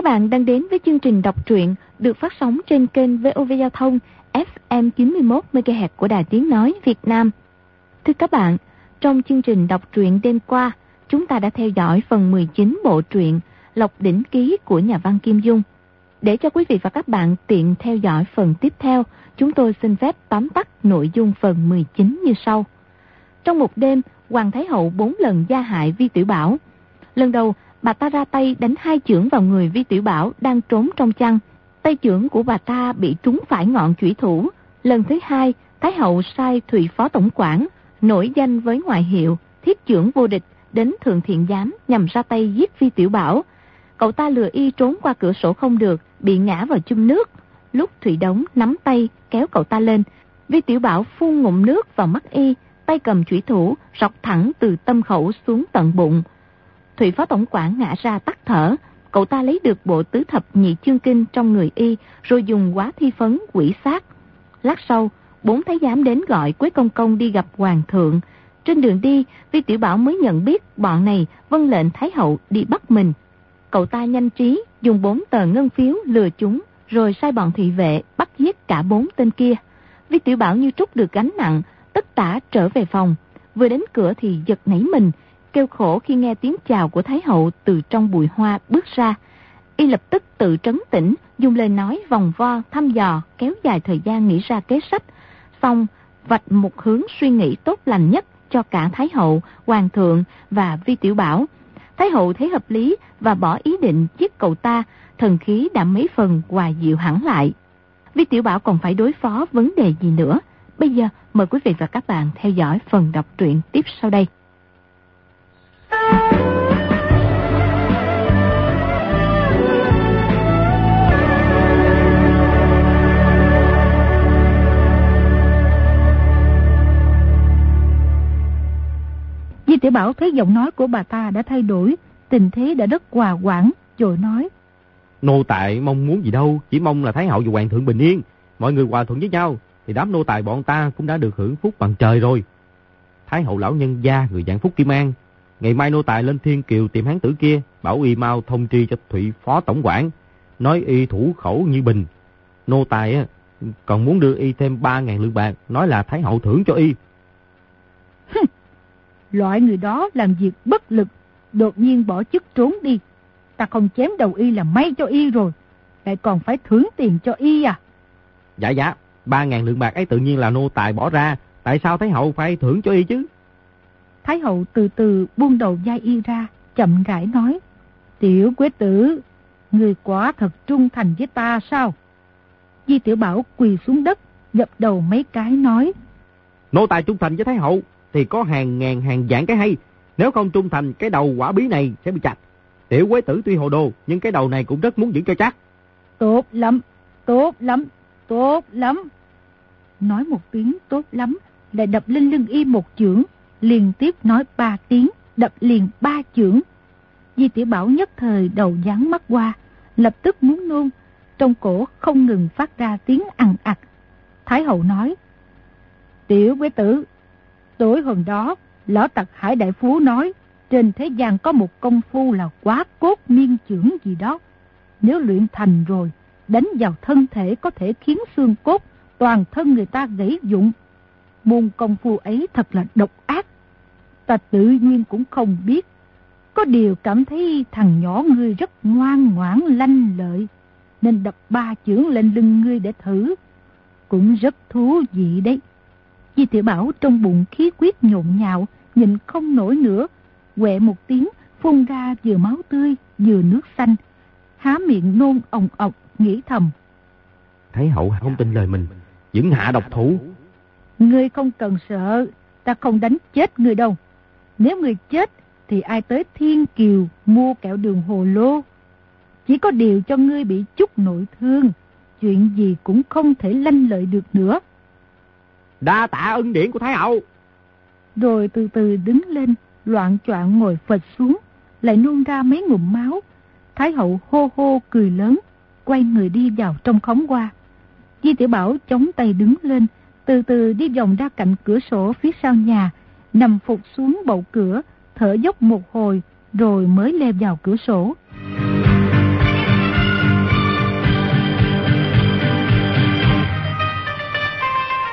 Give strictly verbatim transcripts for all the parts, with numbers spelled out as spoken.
Các bạn đang đến với chương trình đọc truyện được phát sóng trên kênh vê o vê Giao thông ép em chín mươi mốt mê ga héc của Đài Tiếng Nói Việt Nam. Thưa các bạn, trong chương trình đọc truyện đêm qua, chúng ta đã theo dõi phần mười chín bộ truyện Lộc Đỉnh Ký của nhà văn Kim Dung. Để cho quý vị và các bạn tiện theo dõi phần tiếp theo, chúng tôi xin phép tóm tắt nội dung phần mười chín như sau. Trong một đêm, Hoàng Thái Hậu bốn lần gia hại Vi Tiểu Bảo. Lần đầu, bà ta ra tay đánh hai chưởng vào người Vi Tiểu Bảo đang trốn trong chăn. Tay chưởng của bà ta bị trúng phải ngọn chủy thủ. Lần thứ hai, Thái Hậu sai Thụy Phó Tổng quản, nổi danh với ngoại hiệu Thiết Chưởng Vô Địch, đến Thượng Thiện Giám nhằm ra tay giết Vi Tiểu Bảo. Cậu ta lừa y trốn qua cửa sổ không được, bị ngã vào chum nước. Lúc Thụy Đống nắm tay kéo cậu ta lên, Vi Tiểu Bảo phun ngụm nước vào mắt y, tay cầm chủy thủ rọc thẳng từ tâm khẩu xuống tận bụng. Thụy Phó Tổng quản ngã ra tắt thở. Cậu ta lấy được bộ tứ thập nhị chương kinh trong người y, rồi dùng hóa thi phấn quỷ sát. Lát sau, bốn thái giám đến gọi Quế Công Công đi gặp hoàng thượng. Trên đường đi, Vi Tiểu Bảo mới nhận biết bọn này vâng lệnh Thái Hậu đi bắt mình. Cậu ta nhanh trí dùng bốn tờ ngân phiếu lừa chúng, rồi sai bọn thị vệ bắt giết cả bốn tên kia. Vi Tiểu Bảo như trút được gánh nặng, tất tả trở về phòng. Vừa đến cửa thì giật nảy mình, kêu khổ khi nghe tiếng chào của Thái Hậu từ trong bụi hoa bước ra. Y lập tức tự trấn tĩnh, dùng lời nói vòng vo thăm dò, kéo dài thời gian nghĩ ra kế sách, xong vạch một hướng suy nghĩ tốt lành nhất cho cả Thái Hậu, Hoàng thượng và Vi Tiểu Bảo. Thái Hậu thấy hợp lý và bỏ ý định giết cậu ta, thần khí đã mấy phần hòa dịu hẳn lại. Vi Tiểu Bảo còn phải đối phó vấn đề gì nữa? Bây giờ mời quý vị và các bạn theo dõi phần đọc truyện tiếp sau đây. Vi Tiểu Bảo thấy giọng nói của bà ta đã thay đổi, tình thế đã rất hòa hoãn, rồi nói: Nô tài mong muốn gì đâu, chỉ mong là Thái Hậu và Hoàng thượng bình yên, mọi người hòa thuận với nhau, thì đám nô tài bọn ta cũng đã được hưởng phúc bằng trời rồi. Thái Hậu lão nhân gia người dạng Phúc Kim An, ngày mai nô tài lên Thiên Kiều tìm hán tử kia, bảo y mau thông tri cho Thụy Phó Tổng quản, nói y thủ khẩu như bình. Nô tài á còn muốn đưa y thêm ba ngàn lượng bạc, nói là Thái Hậu thưởng cho y. Loại người đó làm việc bất lực, đột nhiên bỏ chức trốn đi. Ta không chém đầu y là may cho y rồi, lại còn phải thưởng tiền cho y à? Dạ dạ, ba ngàn lượng bạc ấy tự nhiên là nô tài bỏ ra, tại sao Thái Hậu phải thưởng cho y chứ? Thái Hậu từ từ buông đầu vai y ra, chậm rãi nói: Tiểu Quế tử, người quả thật trung thành với ta sao? Vi Tiểu Bảo quỳ xuống đất, dập đầu mấy cái nói: Nô tài trung thành với Thái Hậu thì có hàng ngàn hàng vạn cái hay, nếu không trung thành cái đầu quả bí này sẽ bị chặt. Tiểu Quế tử tuy hồ đồ, nhưng cái đầu này cũng rất muốn giữ cho chắc. Tốt lắm, tốt lắm, tốt lắm. Nói một tiếng tốt lắm, lại đập lên lưng y một chưởng, liên tiếp nói ba tiếng, đập liền ba chưởng. Vi Tiểu Bảo nhất thời đầu dán mắt qua, lập tức muốn nôn, trong cổ không ngừng phát ra tiếng ằn ặc. Thái Hậu nói: Tiểu Quế tử, tối hôm đó lão tặc Hải đại phú nói trên thế gian có một công phu là quá cốt miên chưởng gì đó, nếu luyện thành rồi, đánh vào thân thể có thể khiến xương cốt toàn thân người ta gãy vụn. Môn công phu ấy thật là độc ác, ta tự nhiên cũng không biết. Có điều cảm thấy thằng nhỏ ngươi rất ngoan ngoãn lanh lợi, nên đập ba chưởng lên lưng ngươi để thử, cũng rất thú vị đấy. Vi Tiểu Bảo trong bụng khí huyết nhộn nhạo, nhìn không nổi nữa, quẹ một tiếng, phun ra vừa máu tươi vừa nước xanh, há miệng nôn ồng ọc, nghĩ thầm: Thái Hậu không tin lời mình, vẫn hạ độc thủ. Ngươi không cần sợ, ta không đánh chết ngươi đâu. Nếu ngươi chết thì ai tới Thiên Kiều mua kẹo đường hồ lô? Chỉ có điều cho ngươi bị chút nội thương, chuyện gì cũng không thể lanh lợi được nữa. Đa tạ ân điển của Thái Hậu. Rồi từ từ đứng lên, loạng choạng ngồi phịch xuống, lại nôn ra mấy ngụm máu. Thái Hậu hô hô cười lớn, quay người đi vào trong khóm hoa. Vi Tiểu Bảo chống tay đứng lên, từ từ đi vòng ra cạnh cửa sổ phía sau nhà, nằm phục xuống bậu cửa, thở dốc một hồi, rồi mới leo vào cửa sổ.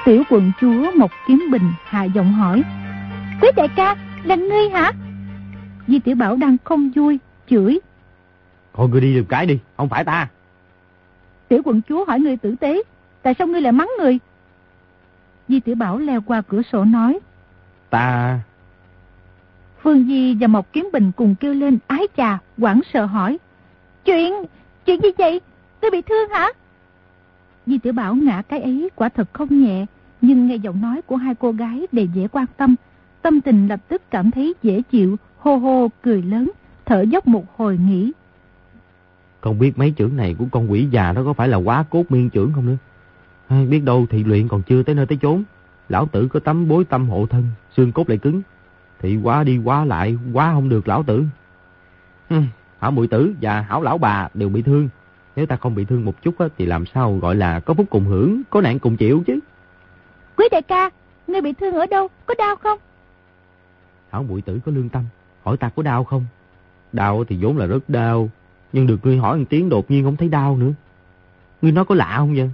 Tiểu quận chúa Mộc Kiếm Bình hạ giọng hỏi: Quý đại ca, là ngươi hả? Di Tiểu Bảo đang không vui, chửi: Thôi ngươi đi đường cái đi, không phải ta. Tiểu quận chúa hỏi ngươi tử tế, tại sao ngươi lại mắng người? Di Tiểu Bảo leo qua cửa sổ nói: Ta... Phương Di và Mộc Kiếm Bình cùng kêu lên ái chà, hoảng sợ hỏi: Chuyện, chuyện gì vậy? Ngươi bị thương hả? Di Tiểu Bảo ngã cái ấy quả thật không nhẹ, nhưng nghe giọng nói của hai cô gái đầy dễ quan tâm, tâm tình lập tức cảm thấy dễ chịu, hô hô cười lớn, thở dốc một hồi nghĩ: Không biết mấy chưởng này của con quỷ già đó có phải là quá cốt miên chưởng không nữa. Hay biết đâu thị luyện còn chưa tới nơi tới chốn, lão tử có tấm bối tâm hộ thân, xương cốt lại cứng, thị quá đi quá lại quá không được lão tử. Hừm, hảo muội tử và hảo lão bà đều bị thương. Nếu ta không bị thương một chút á, thì làm sao gọi là có phúc cùng hưởng, có nạn cùng chịu chứ. Quý đại ca, ngươi bị thương ở đâu, có đau không? Hảo muội tử có lương tâm, hỏi ta có đau không? Đau thì vốn là rất đau, nhưng được ngươi hỏi một tiếng đột nhiên không thấy đau nữa. Ngươi nói có lạ không vậy?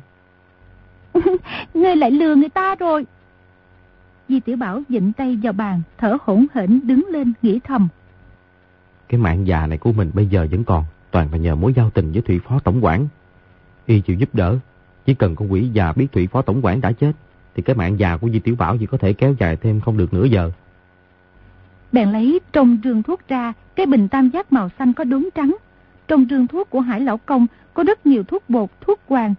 Ngươi lại lừa người ta rồi. Di Tiểu Bảo vịnh tay vào bàn, thở hổn hển đứng lên nghĩ thầm: Cái mạng già này của mình bây giờ vẫn còn, toàn là nhờ mối giao tình với Thủy Phó Tổng quản. Y chịu giúp đỡ, chỉ cần con quỷ già biết Thủy Phó Tổng quản đã chết, thì cái mạng già của Di Tiểu Bảo chỉ có thể kéo dài thêm không được nửa giờ. Bèn lấy trong rương thuốc ra cái bình tam giác màu xanh có đốm trắng. Trong rương thuốc của Hải Lão Công có rất nhiều thuốc bột, thuốc hoàng,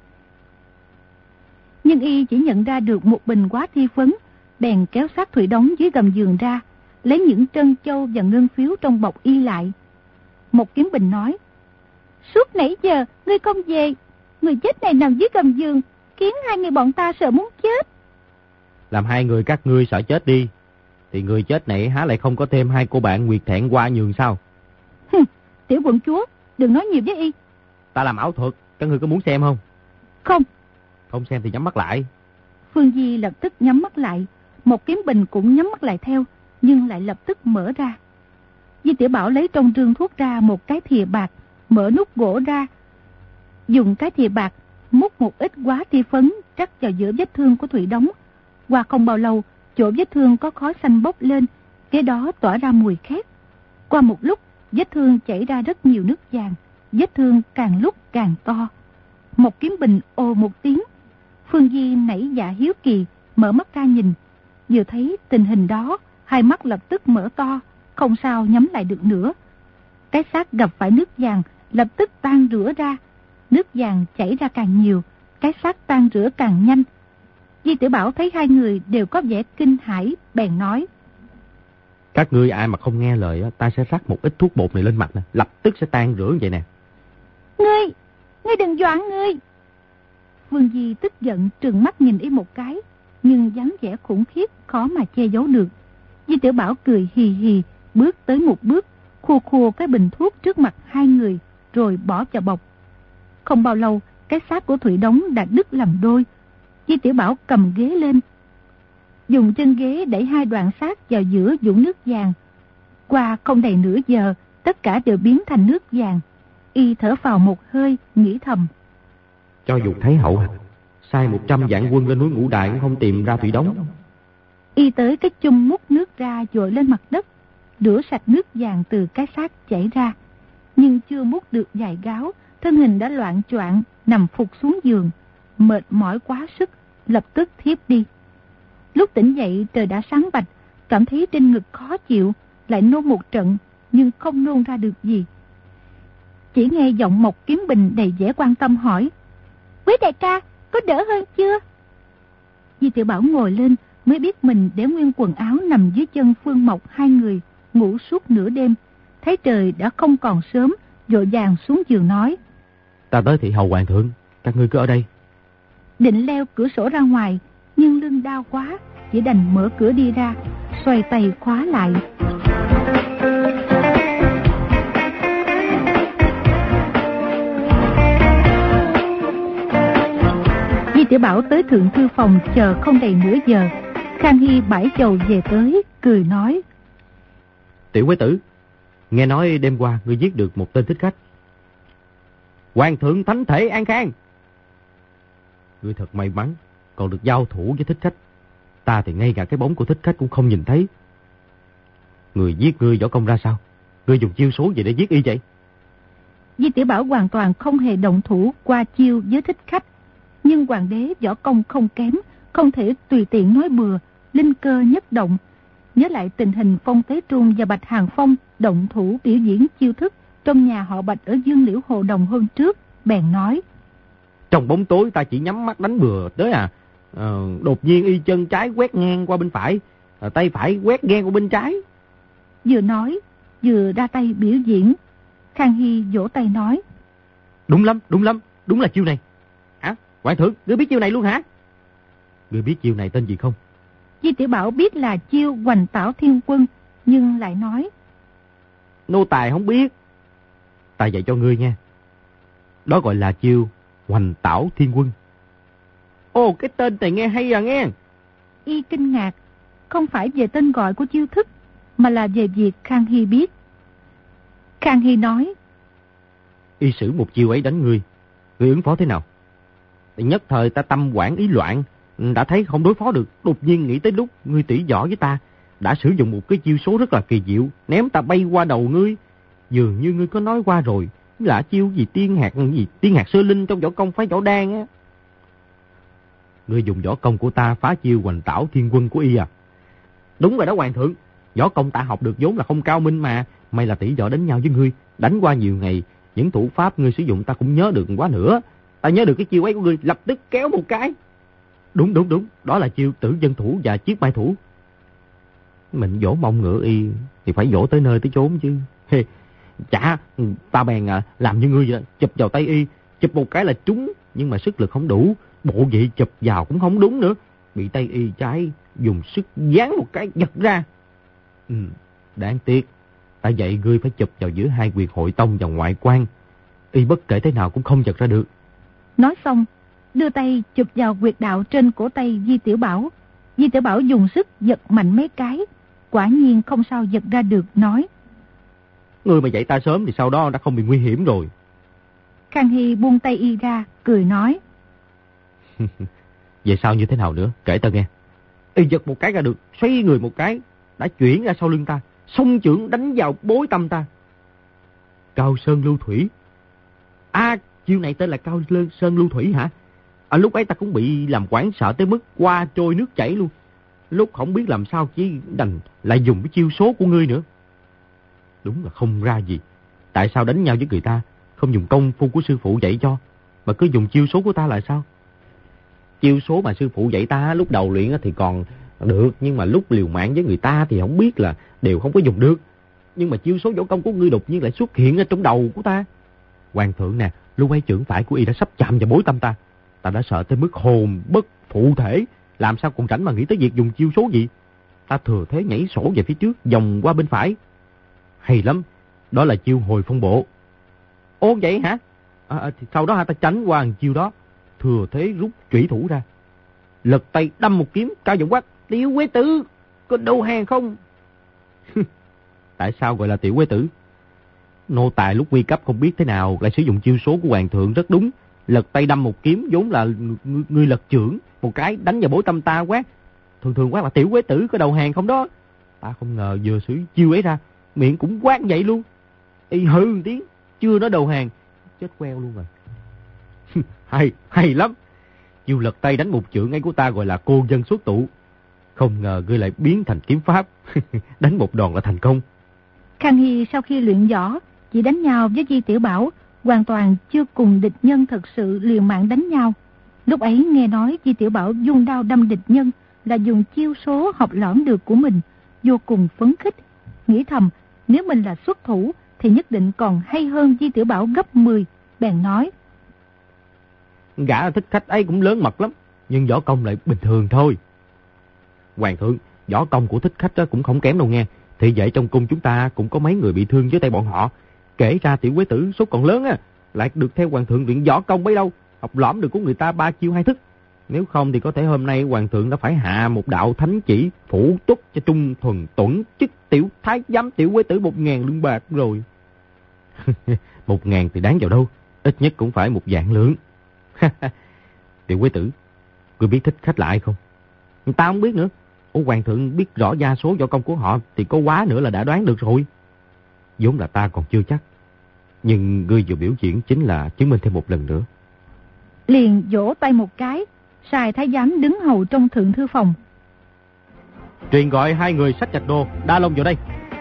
nhưng y chỉ nhận ra được một bình quá thi phấn. Bèn kéo xác Thủy Đống dưới gầm giường ra, lấy những trân châu và ngân phiếu trong bọc y lại. Một Kiếm Bình nói: Suốt nãy giờ ngươi không về, người chết này nằm dưới gầm giường, khiến hai người bọn ta sợ muốn chết. Làm hai người các ngươi sợ chết đi, thì người chết này há lại không có thêm hai cô bạn Nguyệt Thẹn qua nhường sao? Hừ, Tiểu quận chúa, đừng nói nhiều với y. Ta làm ảo thuật, các ngươi có muốn xem không? Không. Không xem thì nhắm mắt lại. Phương Di lập tức nhắm mắt lại, Một Kiếm Bình cũng nhắm mắt lại theo, nhưng lại lập tức mở ra. Di Tiểu Bảo lấy trong rương thuốc ra một cái thìa bạc, mở nút gỗ ra, dùng cái thìa bạc múc một ít quá ti phấn trắc vào giữa vết thương của Thủy Đống. Qua không bao lâu, chỗ vết thương có khói xanh bốc lên, cái đó tỏa ra mùi khét. Qua một lúc, vết thương chảy ra rất nhiều nước vàng, vết thương càng lúc càng to. Một Kiếm Bình ồ một tiếng. Phương Di nảy dạ hiếu kỳ, mở mắt ra nhìn. Vừa thấy tình hình đó, hai mắt lập tức mở to, không sao nhắm lại được nữa. Cái xác gặp phải nước vàng, lập tức tan rửa ra. Nước vàng chảy ra càng nhiều, cái xác tan rửa càng nhanh. Di Tiểu Bảo thấy hai người đều có vẻ kinh hãi, bèn nói: Các ngươi ai mà không nghe lời, ta sẽ rắc một ít thuốc bột này lên mặt nè, lập tức sẽ tan rửa vậy nè. Ngươi, ngươi đừng dọa ngươi. Phương Di tức giận trừng mắt nhìn y một cái, nhưng dáng vẻ khủng khiếp khó mà che giấu được. Di Tiểu Bảo cười hì hì, bước tới một bước, khua khua cái bình thuốc trước mặt hai người, rồi bỏ vào bọc. Không bao lâu, cái xác của Thủy Đống đã đứt làm đôi. Di Tiểu Bảo cầm ghế lên, dùng chân ghế đẩy hai đoạn xác vào giữa vũng nước vàng. Qua không đầy nửa giờ, tất cả đều biến thành nước vàng. Y thở phào một hơi, nghĩ thầm: Cho dù Thái Hậu sai một trăm vạn quân lên núi Ngũ Đại cũng không tìm ra Thủy Đống. Y tới cái chung múc nước ra dội lên mặt đất, rửa sạch nước vàng từ cái xác chảy ra. Nhưng chưa múc được vài gáo, thân hình đã loạng choạng nằm phục xuống giường, mệt mỏi quá sức, lập tức thiếp đi. Lúc tỉnh dậy trời đã sáng bạch, cảm thấy trên ngực khó chịu, lại nôn một trận, nhưng không nôn ra được gì. Chỉ nghe giọng Mộc Kiếm Bình đầy vẻ quan tâm hỏi: Quý đại ca, có đỡ hơn chưa? Di Tiểu Bảo ngồi lên mới biết mình để nguyên quần áo nằm dưới chân Phương Mộc hai người, ngủ suốt nửa đêm. Thấy trời đã không còn sớm, vội vàng xuống giường nói: Ta tới thị hầu hoàng thượng, các ngươi cứ ở đây. Định leo cửa sổ ra ngoài, nhưng lưng đau quá, chỉ đành mở cửa đi ra, xoay tay khóa lại. Di Tiểu Bảo tới thượng thư phòng chờ không đầy nửa giờ. Khang Hy bãi chầu về tới, cười nói: Tiểu quế tử, nghe nói đêm qua ngươi giết được một tên thích khách. Hoàng thượng thánh thể an khang. Ngươi thật may mắn, còn được giao thủ với thích khách. Ta thì ngay cả cái bóng của thích khách cũng không nhìn thấy. Người giết ngươi võ công ra sao? Ngươi dùng chiêu số gì để giết y vậy? Di Tiểu Bảo hoàn toàn không hề động thủ qua chiêu với thích khách. Nhưng hoàng đế võ công không kém, không thể tùy tiện nói bừa, linh cơ nhất động. Nhớ lại tình hình Phong Tế Trung và Bạch Hàng Phong động thủ biểu diễn chiêu thức trong nhà họ Bạch ở Dương Liễu Hồ Đồng hôm trước, bèn nói: Trong bóng tối ta chỉ nhắm mắt đánh bừa tới à, à đột nhiên y chân trái quét ngang qua bên phải, à, tay phải quét ngang qua bên trái. Vừa nói vừa ra tay biểu diễn. Khang Hy vỗ tay nói: Đúng lắm, đúng lắm, đúng là chiêu này. Hả? Hoàng thượng, ngươi biết chiêu này luôn hả? Ngươi biết chiêu này tên gì không? Di Tiểu Bảo biết là chiêu Hoành Tảo Thiên Quân, nhưng lại nói: Nô tài không biết. Ta dạy cho ngươi nha. Đó gọi là chiêu Hoành Tảo Thiên Quân. Ồ, cái tên này nghe hay à nghe. Y kinh ngạc, không phải về tên gọi của chiêu thức, mà là về việc Khang Hy biết. Khang Hy nói: Y sử một chiêu ấy đánh ngươi, ngươi ứng phó thế nào? Nhất thời ta tâm quản ý loạn, đã thấy không đối phó được, đột nhiên nghĩ tới lúc ngươi tỉ võ với ta, đã sử dụng một cái chiêu số rất là kỳ diệu, ném ta bay qua đầu ngươi. Dường như ngươi có nói qua rồi, là chiêu gì tiên hạt gì tiên hạt sơ linh trong võ công phái võ đan á. Ngươi dùng võ công của ta phá chiêu Hoành Tảo Thiên Quân của y à? Đúng rồi đó hoàng thượng, võ công ta học được vốn là không cao minh mà, may là tỷ võ đánh nhau với ngươi, đánh qua nhiều ngày, những thủ pháp ngươi sử dụng ta cũng nhớ được quá nữa. Ta nhớ được cái chiêu ấy của ngươi, lập tức kéo một cái. Đúng đúng đúng, đó là chiêu Tử Dân Thủ và Chiết Mai Thủ. Mình vỗ mông ngựa y thì phải vỗ tới nơi tới chốn chứ. Hey, chả, ta bèn à, làm như ngươi vậy, chụp vào tay y, chụp một cái là trúng, nhưng mà sức lực không đủ, bộ vậy chụp vào cũng không đúng nữa, bị tay y trái dùng sức giáng một cái giật ra. Ừ, đáng tiếc, ta dạy ngươi phải chụp vào giữa hai huyệt hội tông và ngoại quan, y bất kể thế nào cũng không giật ra được. Nói xong, đưa tay chụp vào huyệt đạo trên cổ tay Di Tiểu Bảo. Di Tiểu Bảo dùng sức giật mạnh mấy cái, quả nhiên không sao giật ra được, nói: Ngươi mà dạy ta sớm thì sau đó đã không bị nguy hiểm rồi. Khang Hy buông tay y ra, cười nói: Vậy sao như thế nào nữa, kể ta nghe. Y giật một cái ra được, xoay người một cái, đã chuyển ra sau lưng ta, xông chưởng đánh vào bối tâm ta. Cao Sơn Lưu Thủy. À, chiêu này tên là Cao Sơn Lưu Thủy hả? À, lúc ấy ta cũng bị làm quảng sợ tới mức qua trôi nước chảy luôn. Lúc không biết làm sao chỉ đành lại dùng cái chiêu số của ngươi nữa. Đúng là không ra gì. Tại sao đánh nhau với người ta không dùng công phu của sư phụ dạy cho, mà cứ dùng chiêu số của ta là sao? Chiêu số mà sư phụ dạy ta lúc đầu luyện thì còn được, nhưng mà lúc liều mạng với người ta thì không biết là đều không có dùng được. Nhưng mà chiêu số võ công của ngươi đột nhiên lại xuất hiện ở trong đầu của ta. Hoàng thượng nè, lúc ấy chưởng phải của y đã sắp chạm vào bối tâm ta. Ta đã sợ tới mức hồn bất phụ thể, làm sao còn rảnh mà nghĩ tới việc dùng chiêu số gì. Ta thừa thế nhảy sổ về phía trước, vòng qua bên phải. Hay lắm, đó là chiêu Hồi Phong Bộ. Ồ vậy hả? À, thì sau đó ta tránh qua chiêu đó, thừa thế rút chủy thủ ra, lật tay đâm một kiếm, cao giọng quát: Tiểu Quế Tử, có đầu hàng không? Tại sao gọi là Tiểu Quế Tử? Nô tài lúc nguy cấp không biết thế nào lại sử dụng chiêu số của hoàng thượng rất đúng. Lật tay đâm một kiếm vốn là ngươi, ngươi lật chưởng một cái đánh vào bối tâm ta quát, thường thường quát là Tiểu Quế Tử, có đầu hàng không đó. Ta không ngờ vừa sử chiêu ấy ra, miệng cũng quát vậy luôn. Y hừ một tiếng, chưa nói đầu hàng, chết queo luôn rồi. hay, hay lắm. Chiêu lật tay đánh một chưởng ấy của ta gọi là Cô Dân Xuất Tụ. Không ngờ ngươi lại biến thành kiếm pháp, đánh một đòn là thành công. Khang Hy sau khi luyện võ, chỉ đánh nhau với Di Tiểu Bảo, hoàn toàn chưa cùng địch nhân thật sự liều mạng đánh nhau. Lúc ấy nghe nói Di Tiểu Bảo dung đao đâm địch nhân là dùng chiêu số học lõm được của mình, vô cùng phấn khích, nghĩ thầm nếu mình là xuất thủ thì nhất định còn hay hơn Di Tiểu Bảo gấp mười, bèn nói: Gã thích khách ấy cũng lớn mật lắm, nhưng võ công lại bình thường thôi. Hoàng thượng, võ công của thích khách đó cũng không kém đâu nghe. Thì vậy trong cung chúng ta cũng có mấy người bị thương dưới tay bọn họ. Kể ra Tiểu Quế Tử số còn lớn á, lại được theo hoàng thượng luyện võ công bấy đâu, học lõm được của người ta ba chiêu hai thức. Nếu không thì có thể hôm nay hoàng thượng đã phải hạ một đạo thánh chỉ phủ túc cho Trung Thuần Tuẩn chức tiểu thái giám Tiểu Quế Tử một ngàn lương bạc rồi. Một ngàn thì đáng vào đâu, ít nhất cũng phải một vạn lượng. Tiểu Quế Tử, Ngươi biết Thích Khách là ai không? Ta không biết nữa. Ủa, hoàng thượng biết rõ gia số võ công của họ thì có quá nữa là đã đoán được rồi. Vốn là ta còn chưa chắc. Nhưng ngươi vừa biểu diễn chính là chứng minh thêm một lần nữa. Liền vỗ tay một cái, sai thái giám đứng hầu trong thượng thư phòng. Truyền gọi hai người xách gạch đồ, Đa Long vào đây.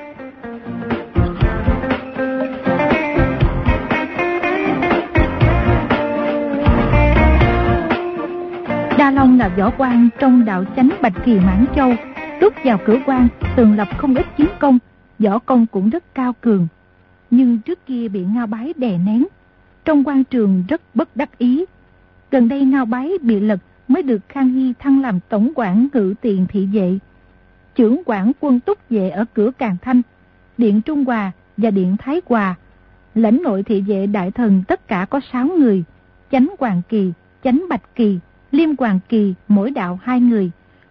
Đa Long là võ quan trong đạo chánh Bạch Kỳ Mãn Châu, lúc vào cửa quan từng lập không ít chiến công, võ công cũng rất cao cường. Nhưng trước kia bị Ngao Bái đè nén, trong quan trường rất bất đắc ý. Gần đây Ngao Bái bị lật mới được Khang Hy thăng làm tổng quản ngự tiền thị vệ, trưởng quản quân túc vệ ở cửa Càn Thanh, điện Trung Hòa và điện Thái Hòa. Lãnh nội thị vệ đại thần tất cả có sáu người, chánh Hoàng Kỳ, chánh Bạch Kỳ, Liêm Hoàng Kỳ mỗi đạo hai người.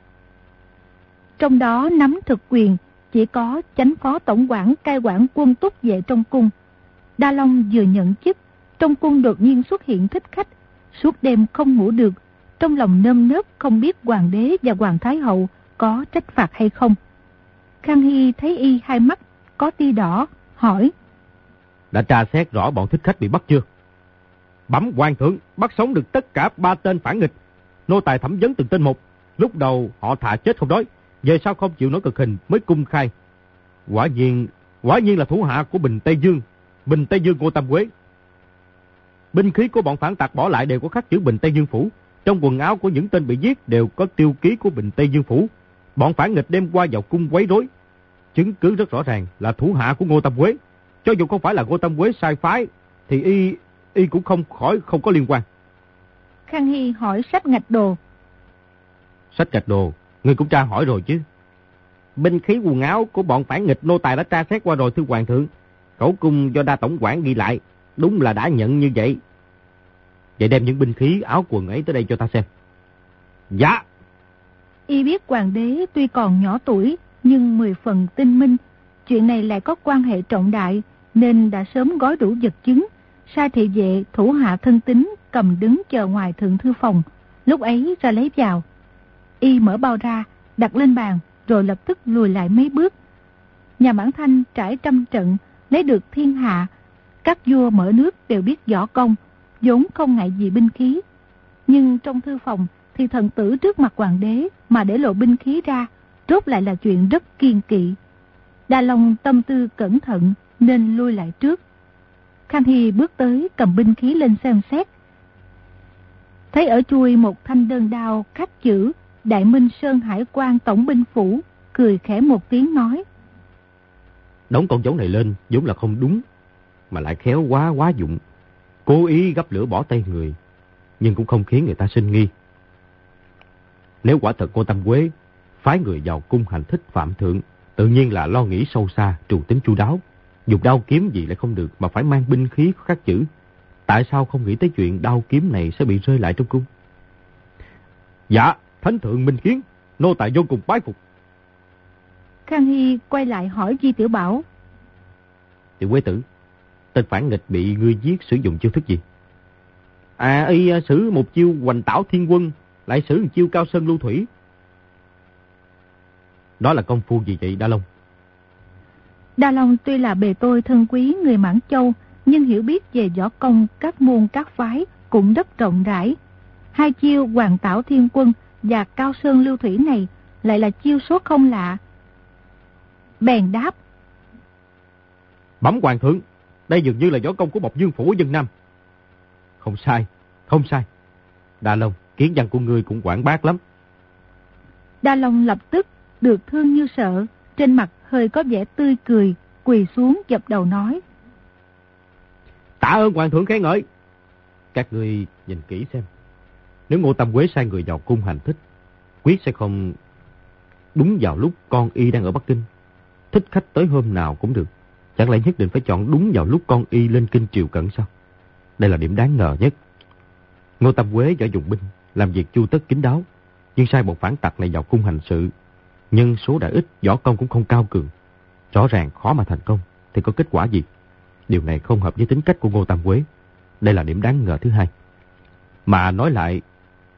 Trong đó nắm thực quyền chỉ có chánh phó tổng quản cai quản quân túc vệ trong cung. Đa Long vừa nhận chức, trong cung đột nhiên xuất hiện Thích Khách, suốt đêm không ngủ được, trong lòng nơm nớp không biết hoàng đế và hoàng thái hậu có trách phạt hay không. Khang Hy thấy y hai mắt có tia đỏ, hỏi: Đã tra xét rõ bọn Thích Khách bị bắt chưa? Bẩm hoàng thượng, bắt sống được tất cả ba tên phản nghịch. Nô tài thẩm vấn từng tên một. Lúc đầu họ thà chết không đói, về sau không chịu nổi cực hình mới cung khai. Quả nhiên, quả nhiên là thủ hạ của Bình Tây Dương, Bình Tây Dương Ngô Tam Quế. Binh khí của bọn phản tặc bỏ lại đều có khắc chữ Bình Tây Dương Phủ. Trong quần áo của những tên bị giết đều có tiêu ký của Bình Tây Dương Phủ. Bọn phản nghịch đem qua vào cung quấy rối, chứng cứ rất rõ ràng là thủ hạ của Ngô Tam Quế. Cho dù không phải là Ngô Tam Quế sai phái thì y y cũng không khỏi không có liên quan. Khang Hy hỏi sách ngạch đồ. Sách gạch đồ, ngươi cũng tra hỏi rồi chứ? Binh khí quần áo của bọn phản nghịch nô tài đã tra xét qua rồi thưa hoàng thượng. Khẩu cung do đa tổng quản ghi lại, đúng là đã nhận như vậy. Vậy đem những binh khí áo quần ấy tới đây cho ta xem. Dạ. Y biết hoàng đế tuy còn nhỏ tuổi nhưng mười phần tinh minh, chuyện này lại có quan hệ trọng đại nên đã sớm gói đủ vật chứng, sai thị vệ thủ hạ thân tín cầm đứng chờ ngoài thượng thư phòng, lúc ấy ra lấy vào. Y mở bao ra, đặt lên bàn, rồi lập tức lùi lại mấy bước. Nhà Mãn Thanh trải trăm trận, lấy được thiên hạ, các vua mở nước đều biết võ công, vốn không ngại gì binh khí. Nhưng trong thư phòng thì thần tử trước mặt hoàng đế mà để lộ binh khí ra, rốt lại là chuyện rất kiêng kỵ. Đa Long tâm tư cẩn thận nên lui lại trước. Khang Hy bước tới cầm binh khí lên xem xét. Thấy ở chuôi một thanh đơn đao khắc chữ Đại Minh Sơn Hải Quan Tổng binh phủ, cười khẽ một tiếng nói: Đóng con dấu này lên vốn là không đúng, mà lại khéo quá quá dụng, cố ý gấp lửa bỏ tay người, nhưng cũng không khiến người ta sinh nghi. Nếu quả thật Ngô Tam Quế phái người vào cung hành thích phạm thượng, tự nhiên là lo nghĩ sâu xa, trù tính chu đáo. Dùng đao kiếm gì lại không được mà phải mang binh khí khắc chữ. Tại sao không nghĩ tới chuyện đao kiếm này sẽ bị rơi lại trong cung? Dạ, thánh thượng minh kiến, nô tài vô cùng bái phục. Khang Hy quay lại hỏi Di Tiểu Bảo: Tiểu Quế tử, tên phản nghịch bị ngươi giết sử dụng chiêu thức gì? À, y sử một chiêu Hoành Tảo Thiên Quân, lại sử một chiêu Cao Sơn Lưu Thủy. Đó là công phu gì vậy Đa Long? Đa Long tuy là bề tôi thân quý người Mãn Châu, nhưng hiểu biết về võ công các môn các phái cũng rất rộng rãi. Hai chiêu Hoành Tảo Thiên Quân và Cao Sơn Lưu Thủy này lại là chiêu số không lạ. Bèn đáp: Bẩm hoàng thượng, đây dường như là võ công của Bộc Dương phủ ở Vân Nam. Không sai, không sai. Đa Long, kiến văn của ngươi cũng quảng bác lắm. Đa Long lập tức được thương như sợ, trên mặt hơi có vẻ tươi cười, quỳ xuống dập đầu nói: Tạ ơn hoàng thượng khen ngợi. Các ngươi nhìn kỹ xem, nếu Ngô Tam Quế sai người vào cung hành thích, quyết sẽ không đúng vào lúc con y đang ở Bắc Kinh. Thích khách tới hôm nào cũng được, chẳng lẽ nhất định phải chọn đúng vào lúc con y lên kinh triều cận sao? Đây là điểm đáng ngờ nhất. Ngô Tam Quế võ dụng binh, làm việc chu tất kín đáo, nhưng sai một phản tặc này vào cung hành sự, nhân số đã ít, võ công cũng không cao cường, rõ ràng khó mà thành công, thì có kết quả gì? Điều này không hợp với tính cách của Ngô Tam Quế. Đây là điểm đáng ngờ thứ hai. Mà nói lại,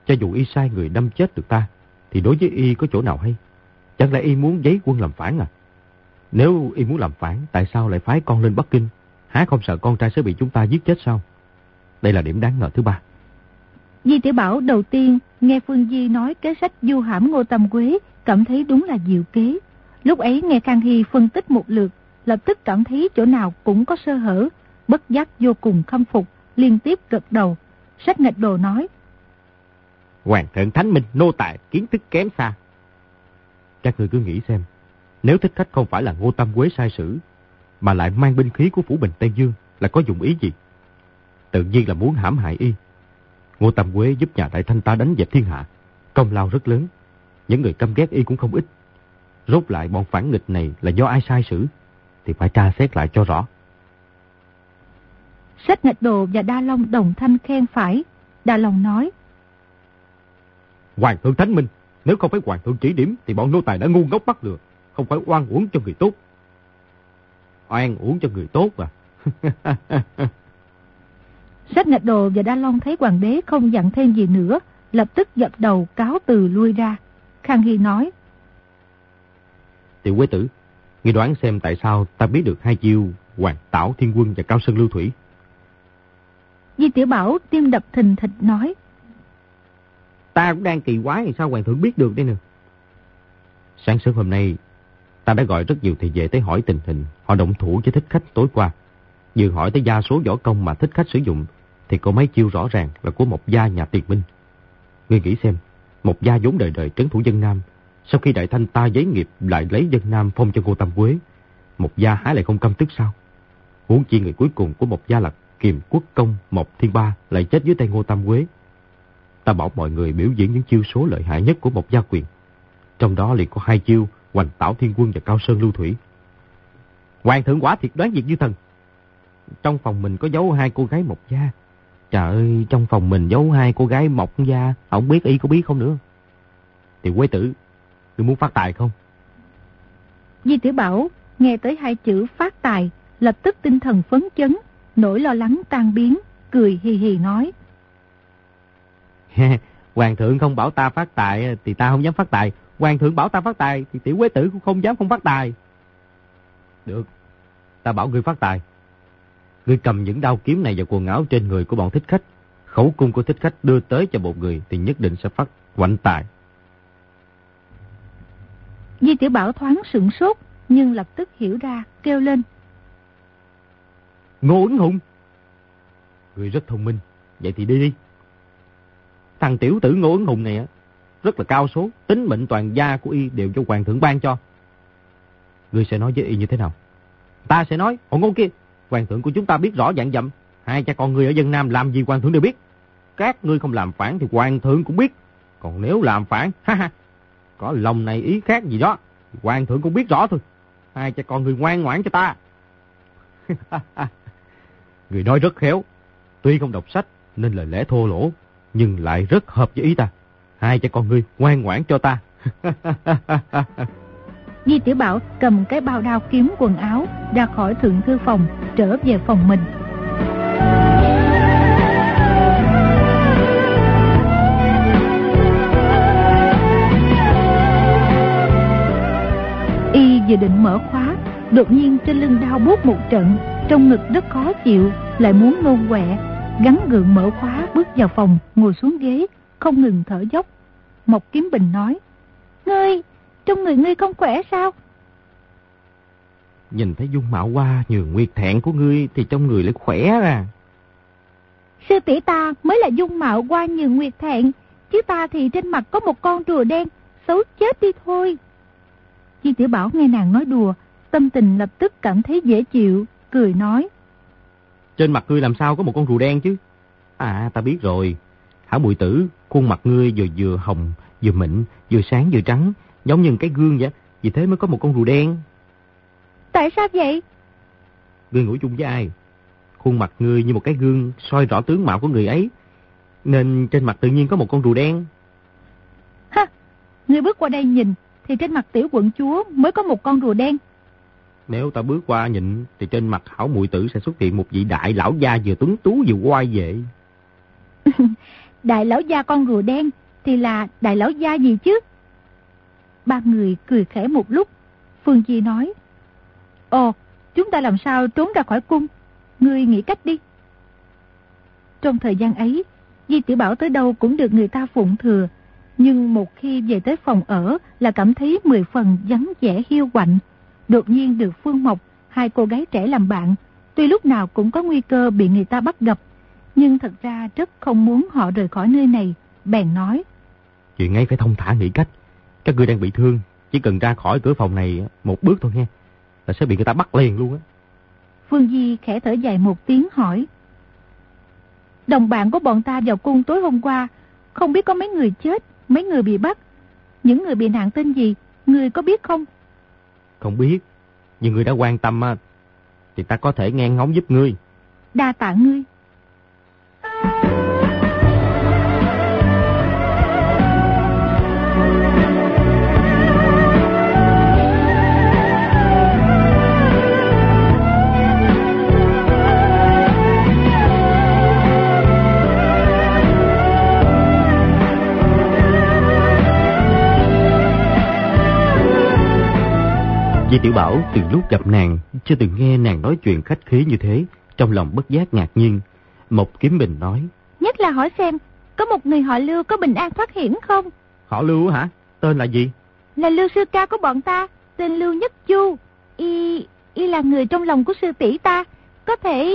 Cho dù y sai người đâm chết được ta, thì đối với y có chỗ nào hay? Chẳng lẽ y muốn giấy quân làm phản à? Nếu y muốn làm phản, tại sao lại phái con lên Bắc Kinh? Há không sợ con trai sẽ bị chúng ta giết chết sao? Đây là điểm đáng ngờ thứ ba. Di Tiểu Bảo đầu tiên nghe Phương Di nói kế sách du hãm Ngô Tam Quế, cảm thấy đúng là diệu kế. Lúc ấy nghe Khang Hy phân tích một lượt, lập tức cảm thấy chỗ nào cũng có sơ hở, bất giác vô cùng khâm phục, liên tiếp gật đầu. Sách Nghịch Đồ nói: Hoàng thượng thánh minh, nô tài kiến thức kém xa. Các người cứ nghĩ xem, nếu Thích Khách không phải là Ngô Tam Quế sai sử, mà lại mang binh khí của phủ Bình Tây Dương, là có dụng ý gì? Tự nhiên là muốn hãm hại y. Ngô Tam Quế giúp nhà Đại Thanh ta đánh dẹp thiên hạ, công lao rất lớn. Những người căm ghét y cũng không ít. Rốt lại bọn phản nghịch này là do ai sai sử, thì phải tra xét lại cho rõ. Sách Nghịch Đồ và Đa Long đồng thanh khen phải. Đa Long nói: Hoàng thượng thánh minh, nếu không phải hoàng thượng chỉ điểm, thì bọn nô tài đã ngu ngốc bắt lừa, không phải oan uổng cho người tốt. Oan uổng cho người tốt à? Sách Nghịch Đồ và Đa Long thấy hoàng đế không dặn thêm gì nữa, lập tức dập đầu cáo từ lui ra. Khang Hy nói: Tiểu Quế tử, ngươi đoán xem tại sao ta biết được hai chiêu Hoàng Tảo Thiên Quân và Cao Sơn Lưu Thủy? Di Tiểu Bảo tim đập thình thịch nói: Ta cũng đang kỳ quái sao hoàng thượng biết được đây nè. Sáng sớm hôm nay, ta đã gọi rất nhiều thầy vệ tới hỏi tình hình họ động thủ với Thích Khách tối qua. Vừa hỏi tới gia số võ công mà Thích Khách sử dụng, thì có mấy chiêu rõ ràng là của một gia nhà Tiền Minh. Ngươi nghĩ xem, một gia vốn đời đời trấn thủ dân Nam, sau khi Đại Thanh ta giấy nghiệp lại lấy dân Nam phong cho Ngô Tam Quế, một gia há lại không căm tức sao? Huống chi người cuối cùng của một gia là Kiềm Quốc Công Mộc Thiên Ba lại chết dưới tay Ngô Tam Quế. Ta bảo mọi người biểu diễn những chiêu số lợi hại nhất của một gia quyền. Trong đó liền có hai chiêu Hoành Tảo Thiên Quân và Cao Sơn Lưu Thủy. Hoàng thượng quả thiệt đoán việc như thần. Trong phòng mình có giấu hai cô gái Mộc gia. Trời ơi, trong phòng mình giấu hai cô gái Mộc gia, không biết y có biết không nữa. Thì Quế tử, ngươi muốn phát tài không? Di Tiểu Bảo nghe tới hai chữ phát tài, lập tức tinh thần phấn chấn, nỗi lo lắng tan biến, cười hì hì nói: Hoàng thượng không bảo ta phát tài thì ta không dám phát tài. Hoàng thượng bảo ta phát tài thì tiểu Quế tử cũng không dám không phát tài. Được, ta bảo ngươi phát tài. Ngươi cầm những đao kiếm này và quần áo trên người của bọn Thích Khách, khẩu cung của Thích Khách đưa tới cho một người thì nhất định sẽ phát oanh tài. Di Tiểu Bảo thoáng sửng sốt, nhưng lập tức hiểu ra, kêu lên: Ngô Ứng Hùng, ngươi rất thông minh, vậy thì đi đi. Thằng tiểu tử Ngô Ứng Hùng này á, rất là cao số, tính mệnh toàn gia của y đều cho hoàng thượng ban cho. Ngươi sẽ nói với y như thế nào? Ta sẽ nói: Ồ Ngô kia, hoàng thượng của chúng ta biết rõ dạng dặm, hai cha con ngươi ở dân Nam làm gì hoàng thượng đều biết. Các ngươi không làm phản thì hoàng thượng cũng biết. Còn nếu làm phản, ha ha, có lòng này ý khác gì đó, hoàng thượng cũng biết rõ thôi. Hai cha con ngươi ngoan ngoãn cho ta. Người nói rất khéo, tuy không đọc sách nên lời lẽ thô lỗ, nhưng lại rất hợp với ý ta. Hai cha con ngươi ngoan ngoãn cho ta. Di Tiểu Bảo cầm cái bao đao kiếm quần áo ra khỏi thượng thư phòng, trở về phòng mình. Y vừa định mở khóa, đột nhiên trên lưng đau buốt một trận, trong ngực rất khó chịu, lại muốn nôn quẹ, gắng gượng mở khóa bước vào phòng, ngồi xuống ghế, không ngừng thở dốc. Mộc Kiếm Bình nói: Ngươi, trong người ngươi không khỏe sao? Nhìn thấy dung mạo hoa nhường nguyệt thẹn của ngươi thì trong người lại khỏe ra. Sư tỷ ta mới là dung mạo hoa nhường nguyệt thẹn, chứ ta thì trên mặt có một con rùa đen, xấu chết đi thôi. Di Tiểu Bảo nghe nàng nói đùa, tâm tình lập tức cảm thấy dễ chịu, cười nói: Trên mặt ngươi làm sao có một con rùa đen chứ? À, ta biết rồi. Hảo muội tử, khuôn mặt ngươi vừa vừa hồng, vừa mịn, vừa sáng vừa trắng, giống như cái gương vậy, vì thế mới có một con rùa đen. Tại sao vậy? Ngươi ngủ chung với ai? Khuôn mặt ngươi như một cái gương soi rõ tướng mạo của người ấy, nên trên mặt tự nhiên có một con rùa đen. Ha, ngươi bước qua đây nhìn thì trên mặt tiểu quận chúa mới có một con rùa đen. Nếu ta bước qua nhìn thì trên mặt hảo muội tử sẽ xuất hiện một vị đại lão gia vừa tuấn tú vừa oai vệ. đại lão gia con rùa đen thì là đại lão gia gì chứ? Ba người cười khẽ một lúc. Phương Di nói: Ồ, chúng ta làm sao trốn ra khỏi cung? Ngươi nghĩ cách đi. Trong thời gian ấy, Di Tiểu Bảo tới đâu cũng được người ta phụng thừa. Nhưng một khi về tới phòng ở là cảm thấy mười phần vắng vẻ hiu quạnh. Đột nhiên được Phương Mộc, hai cô gái trẻ làm bạn, tuy lúc nào cũng có nguy cơ bị người ta bắt gặp, nhưng thật ra rất không muốn họ rời khỏi nơi này. Bèn nói: Chuyện ngay phải thông thả nghĩ cách. Các ngươi đang bị thương, chỉ cần ra khỏi cửa phòng này một bước thôi nghe, là sẽ bị người ta bắt liền luôn á. Phương Di khẽ thở dài một tiếng hỏi: Đồng bạn của bọn ta vào cung tối hôm qua, không biết có mấy người chết, mấy người bị bắt. Những người bị nạn tên gì, ngươi có biết không? Không biết, nhưng ngươi đã quan tâm thì ta có thể nghe ngóng giúp ngươi. Đa tạ ngươi. Di Tiểu Bảo từ lúc gặp nàng chưa từng nghe nàng nói chuyện khách khí như thế, trong lòng bất giác ngạc nhiên. Mộc Kiếm Bình nói: Nhất là hỏi xem có một người họ Lưu có bình an thoát hiểm không? Họ Lưu hả? Tên là gì? Là Lưu sư ca của bọn ta, tên Lưu Nhất Chu. Y y là người trong lòng của sư tỷ ta, có thể.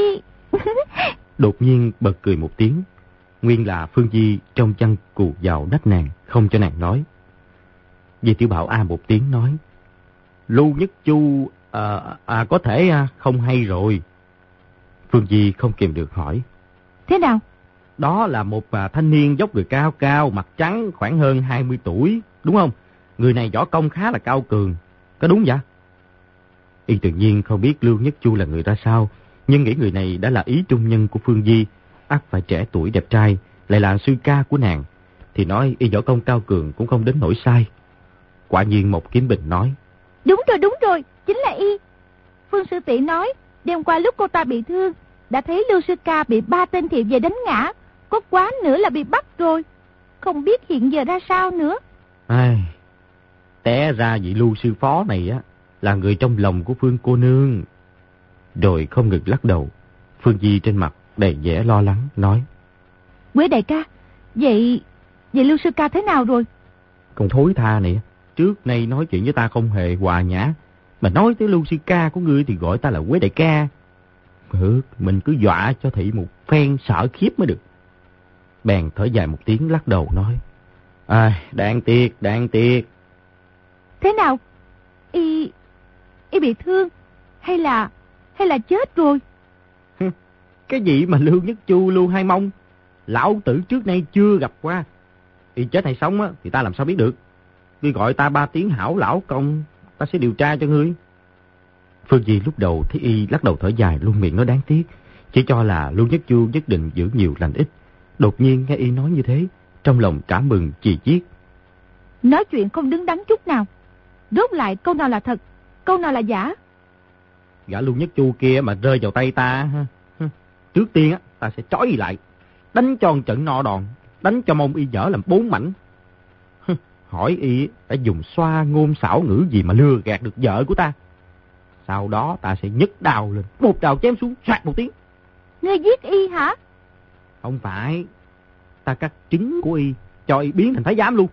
Đột nhiên bật cười một tiếng. Nguyên là Phương Di trong chăn cù vào đách nàng, không cho nàng nói. Di Tiểu Bảo a một tiếng nói: Lưu Nhất Chu à, à, có thể à, không hay rồi. Phương Di không kìm được hỏi: Thế nào? Đó là một à, thanh niên dốc người cao cao, mặt trắng, khoảng hơn hai mươi tuổi, đúng không? Người này võ công khá là cao cường, có đúng vậy? Y tự nhiên không biết Lưu Nhất Chu là người ra sao, nhưng nghĩ người này đã là ý trung nhân của Phương Di, ắt phải trẻ tuổi đẹp trai, lại là sư ca của nàng, thì nói y võ công cao cường cũng không đến nỗi sai. Quả nhiên Mộc Kiếm Bình nói: Đúng rồi, đúng rồi, chính là y. Phương sư tỷ nói, đêm qua lúc cô ta bị thương, đã thấy Lưu sư ca bị ba tên thiệp về đánh ngã, có quá nữa là bị bắt rồi. Không biết hiện giờ ra sao nữa. Ai, té ra vị Lưu sư phó này á là người trong lòng của Phương cô nương. Rồi không ngừng lắc đầu. Phương Di trên mặt đầy vẻ lo lắng, nói: Quế đại ca, vậy vậy Lưu sư ca thế nào rồi? Con thối tha này, trước nay nói chuyện với ta không hề hòa nhã, mà nói tới Lưu sư ca của ngươi thì gọi ta là Quế đại ca. Ừ, mình cứ dọa cho thị một phen sợ khiếp mới được. Bèn thở dài một tiếng lắc đầu nói: À, đáng tiếc, đáng tiếc. Thế nào? Y y bị thương hay là hay là chết rồi? Cái gì mà Lưu Nhất Chu, Lưu Hai Mông, lão tử trước nay chưa gặp qua. Y chết hay sống á thì ta làm sao biết được. Ngươi gọi ta ba tiếng hảo lão công, ta sẽ điều tra cho ngươi. Phương Di lúc đầu thấy y lắc đầu thở dài, luôn miệng nói đáng tiếc, chỉ cho là Lưu Nhất Chu nhất định giữ nhiều lành ít. Đột nhiên nghe y nói như thế, trong lòng cảm mừng chì chiết. Nói chuyện không đứng đắn chút nào. Rốt lại câu nào là thật, câu nào là giả? Gã Lưu Nhất Chu kia mà rơi vào tay ta, trước tiên á ta sẽ trói y lại, đánh cho một trận no đòn, đánh cho mông y dở làm bốn mảnh. Hỏi y đã dùng xoa ngôn xảo ngữ gì mà lừa gạt được vợ của ta. Sau đó ta sẽ nhấc đao lên, một đao chém xuống, soạt một tiếng. Ngươi giết y hả? Không phải, ta cắt trứng của y, cho y biến thành thái giám luôn.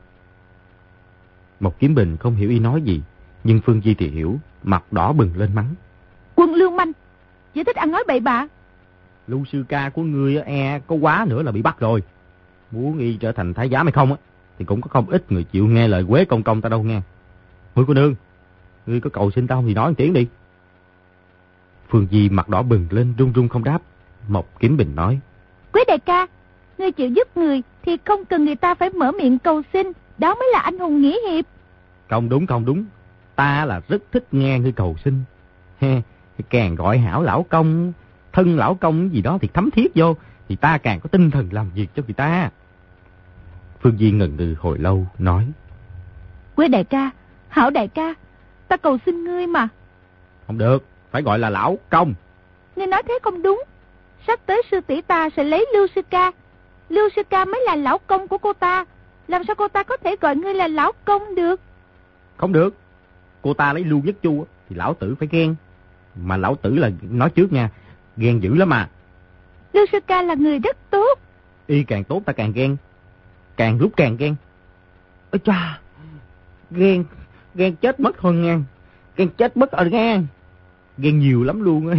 Mộc Kiếm Bình không hiểu y nói gì, nhưng Phương Di thì hiểu, mặt đỏ bừng lên mắng: Quân lương manh, chỉ thích ăn nói bậy bạ. Lưu sư ca của ngươi e có quá nữa là bị bắt rồi. Muốn y trở thành thái giám hay không á, thì cũng có không ít người chịu nghe lời Quế công công ta đâu nghe. Ngươi cô nương, ngươi có cầu xin tao thì nói một tiếng đi. Phương Di mặt đỏ bừng lên, run run không đáp. Mộc Kiếm Bình nói: Quế đại ca, ngươi chịu giúp người thì không cần người ta phải mở miệng cầu xin, đó mới là anh hùng nghĩa hiệp. Không đúng, không đúng, ta là rất thích nghe ngươi cầu xin. He, càng gọi hảo lão công, thân lão công gì đó thì thấm thiết vô, thì ta càng có tinh thần làm việc cho người ta. Phương Di ngần ngừ hồi lâu, nói: Quế đại ca, hảo đại ca, ta cầu xin ngươi mà. Không được, phải gọi là lão công. Ngươi nói thế không đúng. Sắp tới sư tỷ ta sẽ lấy Lưu sư ca, Lưu sư ca mới là lão công của cô ta. Làm sao cô ta có thể gọi ngươi là lão công được? Không được. Cô ta lấy Lưu Nhất Chu thì lão tử phải ghen. Mà lão tử là nói trước nha, ghen dữ lắm mà. Lưu sư ca là người rất tốt. Y càng tốt ta càng ghen. Càng lúc càng ghen. Ôi cha, ghen, ghen chết mất thôi nha. Ghen chết mất rồi nha. Ghen nhiều lắm luôn.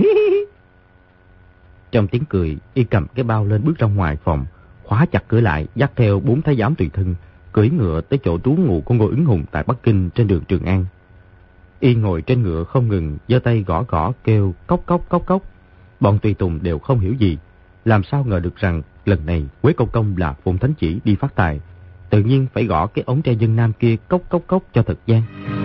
Trong tiếng cười, Y cầm cái bao lên bước ra ngoài phòng, khóa chặt cửa lại, dắt theo bốn thái giám tùy thân, cưỡi ngựa tới chỗ trú ngụ của Ngô Ứng Hùng tại Bắc Kinh trên đường Trường An. Y ngồi trên ngựa không ngừng, giơ tay gõ gõ kêu cốc cốc cốc cốc. Bọn tùy tùng đều không hiểu gì, làm sao ngờ được rằng lần này Quế Công Công là Phụng Thánh Chỉ đi phát tài, tự nhiên phải gõ cái ống tre dân nam kia cốc cốc cốc cho thật gian.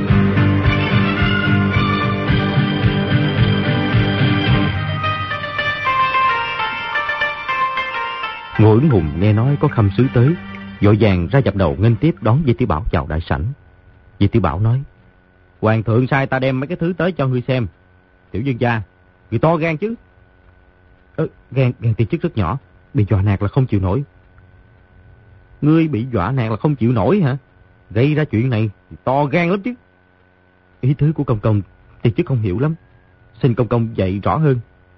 Ngô Ứng Hùng nghe nói có khâm sứ tới, vội vàng ra dập đầu nghênh tiếp đón Di Tiểu Bảo vào đại sảnh. Di Tiểu Bảo nói: Hoàng thượng sai ta đem mấy cái thứ tới cho ngươi xem. Tiểu dương gia, người to gan chứ. Ơ, gan, gan ti chức rất nhỏ, bị dọa nạt là không chịu nổi. Ngươi bị dọa nạt là không chịu nổi hả? Gây ra chuyện này thì to gan lắm chứ. Ý tứ của công công ti chức không hiểu lắm, xin công công dạy rõ hơn.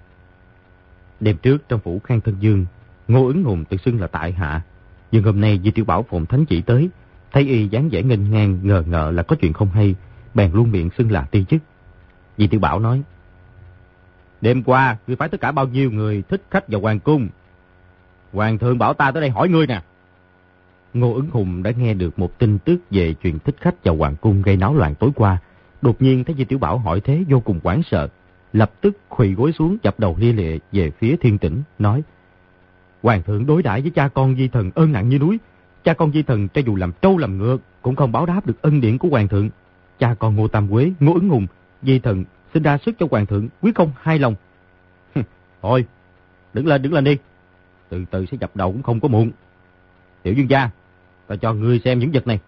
Đêm trước trong phủ Khang Thân Dương, Ngô Ứng Hùng tự xưng là tại hạ, nhưng hôm nay Di Tiểu Bảo Phụng Thánh Chỉ tới, thấy y dáng vẻ nghênh ngang, ngờ ngợ là có chuyện không hay, bèn luôn miệng xưng là ti chức. Di Tiểu Bảo nói: Đêm qua ngươi phái tất cả bao nhiêu người thích khách vào hoàng cung? Hoàng thượng bảo ta tới đây hỏi ngươi nè. Ngô Ứng Hùng đã nghe được một tin tức về chuyện thích khách vào hoàng cung gây náo loạn tối qua, đột nhiên thấy Di Tiểu Bảo hỏi thế vô cùng hoảng sợ, lập tức khuỵu gối xuống chập đầu lia lịa về phía Thiên Tĩnh, nói: Hoàng thượng đối đãi với cha con Di Thần ơn nặng như núi, cha con Di Thần cho dù làm trâu làm ngựa cũng không báo đáp được ân điển của hoàng thượng. Cha con Ngô Tam Quế, Ngô Ứng Hùng, Di Thần xin ra sức cho hoàng thượng quyết không hài lòng. Thôi, đứng lên đứng lên đi, từ từ sẽ dập đầu cũng không có muộn. Tiểu dương gia, ta cho ngươi xem những vật này.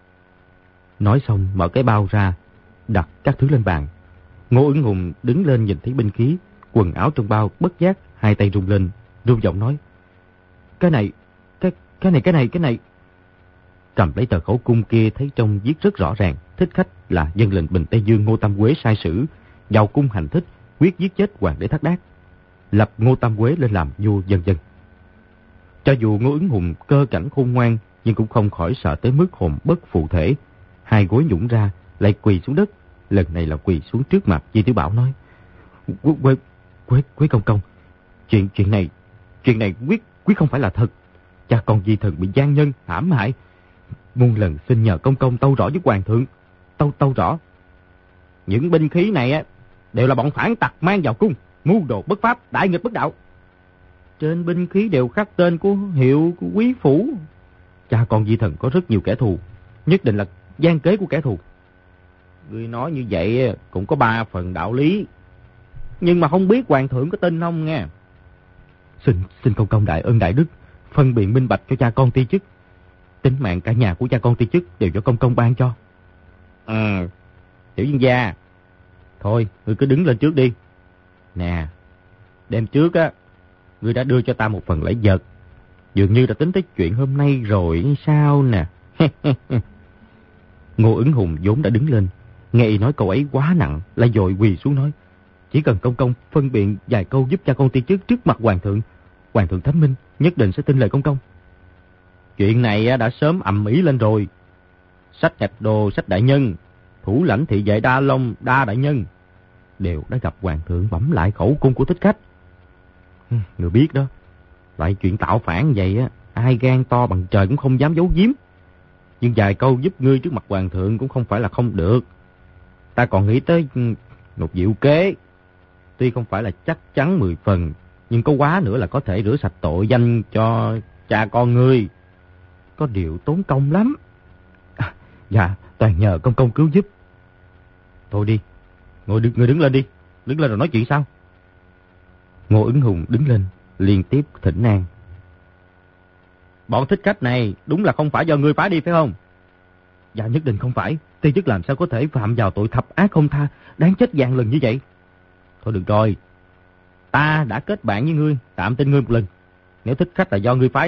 Nói xong mở cái bao ra, đặt các thứ lên bàn. Ngô Ứng Hùng đứng lên nhìn thấy binh khí, quần áo trong bao, bất giác hai tay rung lên, run giọng nói: Cái này, cái cái này cái này cái này. Cầm lấy tờ khẩu cung kia thấy trong viết rất rõ ràng, thích khách là dân lệnh Bình Tây Dương Ngô Tam Quế sai sử vào cung hành thích, quyết giết chết hoàng đế Thác Đát, lập Ngô Tam Quế lên làm vua vân vân. Cho dù Ngô Ứng Hùng cơ cảnh khôn ngoan, nhưng cũng không khỏi sợ tới mức hồn bất phụ thể, hai gối nhũn ra lại quỳ xuống đất. Lần này là quỳ xuống trước mặt Di Tiểu Bảo, nói: Quế Quế Quế công công, chuyện chuyện này chuyện này quyết quyết không phải là thật. Cha con Di Thần bị gian nhân hãm hại, muôn lần xin nhờ công công tâu rõ với hoàng thượng, tâu tâu rõ. Những binh khí này á đều là bọn phản tặc mang vào cung, mưu đồ bất pháp, đại nghịch bất đạo. Trên binh khí đều khắc tên của hiệu của quý phủ. Cha con Di Thần có rất nhiều kẻ thù, nhất định là gian kế của kẻ thù. Ngươi nói như vậy cũng có ba phần đạo lý, nhưng mà không biết hoàng thượng có tin không nghe. Xin xin công công đại ơn đại đức, phân biện minh bạch cho cha con ti chức. Tính mạng cả nhà của cha con ti chức đều do công công ban cho. Ừ, Tiểu Dương gia, thôi ngươi cứ đứng lên trước đi. Nè, đêm trước á, ngươi đã đưa cho ta một phần lễ vật, dường như đã tính tới chuyện hôm nay rồi sao nè. Ngô Ứng Hùng vốn đã đứng lên, nghe y nói câu ấy quá nặng, lại dội quỳ xuống nói: Chỉ cần công công phân biện vài câu giúp cha con ti chức trước mặt hoàng thượng, hoàng thượng thánh minh nhất định sẽ tin lời công công. Chuyện này đã sớm ầm ĩ lên rồi. Sách Ngạch Đồ, Sách Đại Nhân, thủ lãnh thị vệ Đa Long, Đa Đại Nhân đều đã gặp hoàng thượng bẩm lại khẩu cung của thích khách. Người biết đó, loại chuyện tạo phản vậy á, ai gan to bằng trời cũng không dám giấu giếm. Nhưng vài câu giúp ngươi trước mặt hoàng thượng cũng không phải là không được. Ta còn nghĩ tới một diệu kế, tuy không phải là chắc chắn mười phần, nhưng có quá nữa là có thể rửa sạch tội danh cho cha con ngươi. Có điều tốn công lắm. À, dạ, toàn nhờ công công cứu giúp. Thôi đi, ngồi đứng, người đứng lên đi, đứng lên rồi nói chuyện sao. Ngô Ứng Hùng đứng lên, liên tiếp thỉnh an: Bọn thích khách này đúng là không phải do ngươi phái đi phải không? Dạ nhất định không phải, ti chức làm sao có thể phạm vào tội thập ác không tha, đáng chết vạn lần như vậy. Thôi được rồi, ta đã kết bạn với ngươi, tạm tin ngươi một lần. Nếu thích khách là do ngươi phái tới,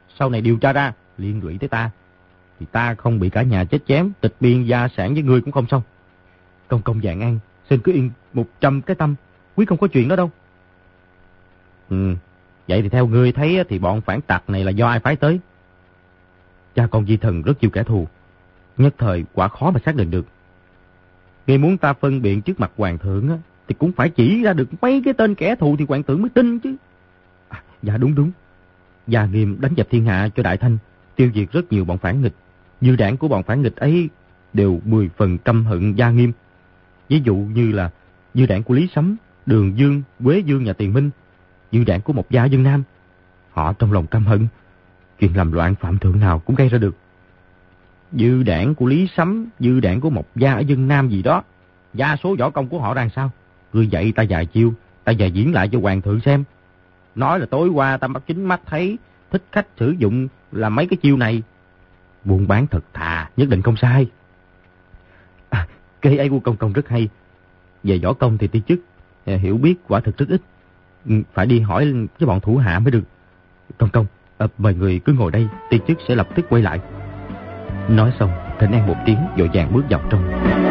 sau này điều tra ra, liên lụy tới ta, thì ta không bị cả nhà chết chém, tịch biên gia sản với ngươi cũng không xong. Công công vạn an, xin cứ yên một trăm cái tâm, quyết không có chuyện đó đâu. Ừ, vậy thì theo ngươi thấy thì bọn phản tặc này là do ai phái tới? Cha con Di Thần rất nhiều kẻ thù, nhất thời quả khó mà xác định được. Ngươi muốn ta phân biện trước mặt hoàng thượng á, thì cũng phải chỉ ra được mấy cái tên kẻ thù thì hoàng thượng mới tin chứ. À, dạ đúng đúng. Gia Nghiêm đánh dẹp thiên hạ cho Đại Thanh, tiêu diệt rất nhiều bọn phản nghịch. Dư đảng của bọn phản nghịch ấy đều mười phần căm hận Gia Nghiêm. Ví dụ như là dư đảng của Lý Sắm, Đường Dương, Quế Dương nhà Tiền Minh, dư đảng của Mộc Gia Dân Nam. Họ trong lòng căm hận, chuyện làm loạn phạm thượng nào cũng gây ra được. Dư đảng của Lý Sắm, dư đảng của Mộc Gia ở Dân Nam gì đó, gia số võ công của họ đang sao? Ngươi dạy ta vài chiêu, ta về diễn lại cho hoàng thượng xem. Nói là tối qua ta bắt chính mắt thấy thích khách sử dụng là mấy cái chiêu này. Buôn bán thật thà, nhất định không sai. À, cây ấy của công công rất hay. Về võ công thì ti chức, hiểu biết quả thực rất ít. Phải đi hỏi với bọn thủ hạ mới được. Công công, à, mời người cứ ngồi đây, ti chức sẽ lập tức quay lại. Nói xong, Thịnh An một tiếng vội vàng bước vào trong.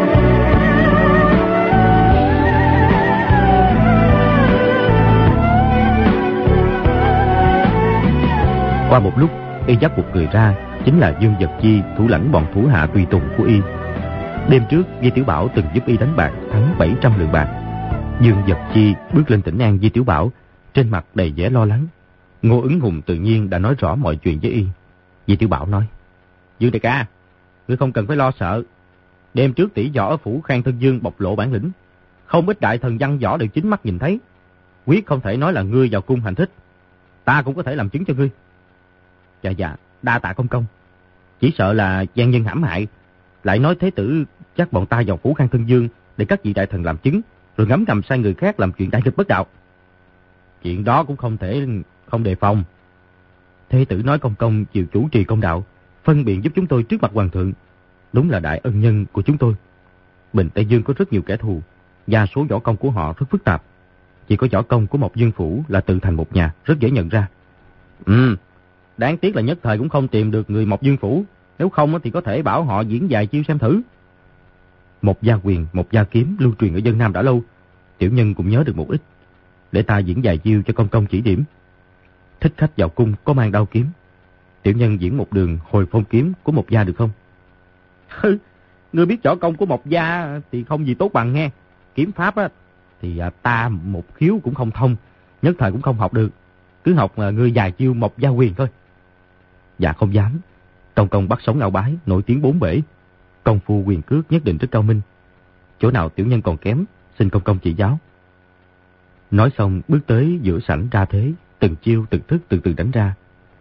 Qua một lúc, y dắt một người ra, chính là Dương Vật Chi, thủ lãnh bọn thủ hạ tùy tùng của y. Đêm trước, Di Tiểu Bảo từng giúp y đánh bạc, thắng bảy trăm lượng bạc. Dương Vật Chi bước lên Thịnh An Di Tiểu Bảo, trên mặt đầy vẻ lo lắng. Ngô Ứng Hùng tự nhiên đã nói rõ mọi chuyện với y. Di Tiểu Bảo nói: Dương đại ca, ngươi không cần phải lo sợ. Đêm trước tỷ võ ở phủ Khang Thân Dương bộc lộ bản lĩnh, không ít đại thần văn võ đều chính mắt nhìn thấy. Quyết không thể nói là ngươi vào cung hành thích. Ta cũng có thể làm chứng cho ngươi. Dạ dạ, đa tạ công công. Chỉ sợ là gian nhân hãm hại, lại nói thế tử chắc bọn ta vào phủ Khang Thân Dương để các vị đại thần làm chứng, rồi ngấm ngầm sai người khác làm chuyện đại nghịch bất đạo. Chuyện đó cũng không thể không đề phòng. Thế tử nói công công chịu chủ trì công đạo, phân biện giúp chúng tôi trước mặt hoàng thượng, đúng là đại ân nhân của chúng tôi. Bình Tây Dương có rất nhiều kẻ thù, và số võ công của họ rất phức tạp. Chỉ có võ công của một dương phủ là tự thành một nhà, rất dễ nhận ra. Ừ, đáng tiếc là nhất thời cũng không tìm được người Mộc Dương phủ, nếu không thì có thể bảo họ diễn vài chiêu xem thử. Một gia quyền, một gia kiếm lưu truyền ở Dân Nam đã lâu, tiểu nhân cũng nhớ được một ít. Để ta diễn vài chiêu cho công công chỉ điểm. Thích khách vào cung có mang đao kiếm, tiểu nhân diễn một đường hồi phong kiếm của một gia được không? Hừ, ngươi biết võ công của một gia thì không gì tốt bằng nghe. Kiếm pháp á thì à, ta một khiếu cũng không thông, nhất thời cũng không học được. Cứ học à, ngươi vài chiêu một gia quyền thôi. Dạ không dám. Công công bắt sống Ngao Bái, nổi tiếng bốn bể. Công phu quyền cước nhất định rất cao minh. Chỗ nào tiểu nhân còn kém, xin công công chỉ giáo. Nói xong bước tới giữa sảnh ra thế, từng chiêu từng thức từ từ đánh ra.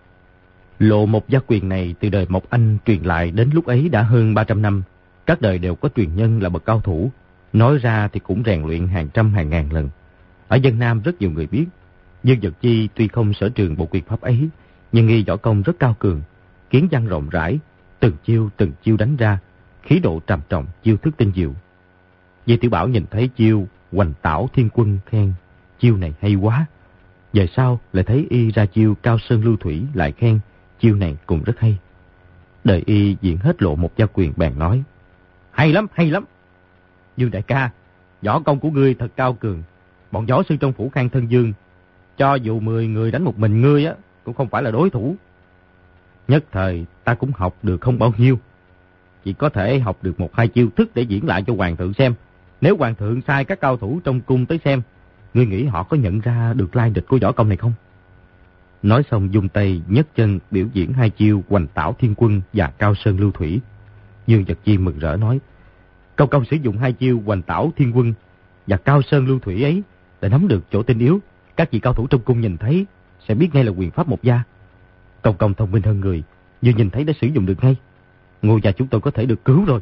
Lộ một gia quyền này từ đời Mộc Anh truyền lại đến lúc ấy đã hơn ba trăm năm. Các đời đều có truyền nhân là bậc cao thủ. Nói ra thì cũng rèn luyện hàng trăm hàng ngàn lần. Ở Dân Nam rất nhiều người biết. Dương Vật Chi tuy không sở trường bộ quyền pháp ấy, nhưng y võ công rất cao cường, kiến văn rộng rãi, từng chiêu từng chiêu đánh ra, khí độ trầm trọng, chiêu thức tinh diệu. Di Tiểu Bảo nhìn thấy chiêu Hoành Tảo Thiên Quân khen, chiêu này hay quá. Về sau lại thấy y ra chiêu Cao Sơn Lưu Thủy lại khen, chiêu này cũng rất hay. Đợi y diễn hết lộ một gia quyền bèn nói: hay lắm, hay lắm. Dương đại ca, võ công của ngươi thật cao cường. Bọn võ sư trong phủ Khang Thân Dương, cho dù mười người đánh một mình ngươi á, cũng không phải là đối thủ. Nhất thời ta cũng học được không bao nhiêu, chỉ có thể học được một hai chiêu thức để diễn lại cho hoàng thượng xem. Nếu hoàng thượng sai các cao thủ trong cung tới xem, ngươi nghĩ họ có nhận ra được lai lịch của võ công này không? Nói xong dùng tay nhấc chân biểu diễn hai chiêu Hoành Tảo Thiên Quân và Cao Sơn Lưu Thủy. Dương Vật Chi mừng rỡ nói: công công sử dụng hai chiêu Hoành Tảo Thiên Quân và Cao Sơn Lưu Thủy ấy để nắm được chỗ tinh yếu, các vị cao thủ trong cung nhìn thấy sẽ biết ngay là quyền pháp một gia. Công công thông minh hơn người, vừa nhìn thấy đã sử dụng được ngay. Ngô gia chúng tôi có thể được cứu rồi.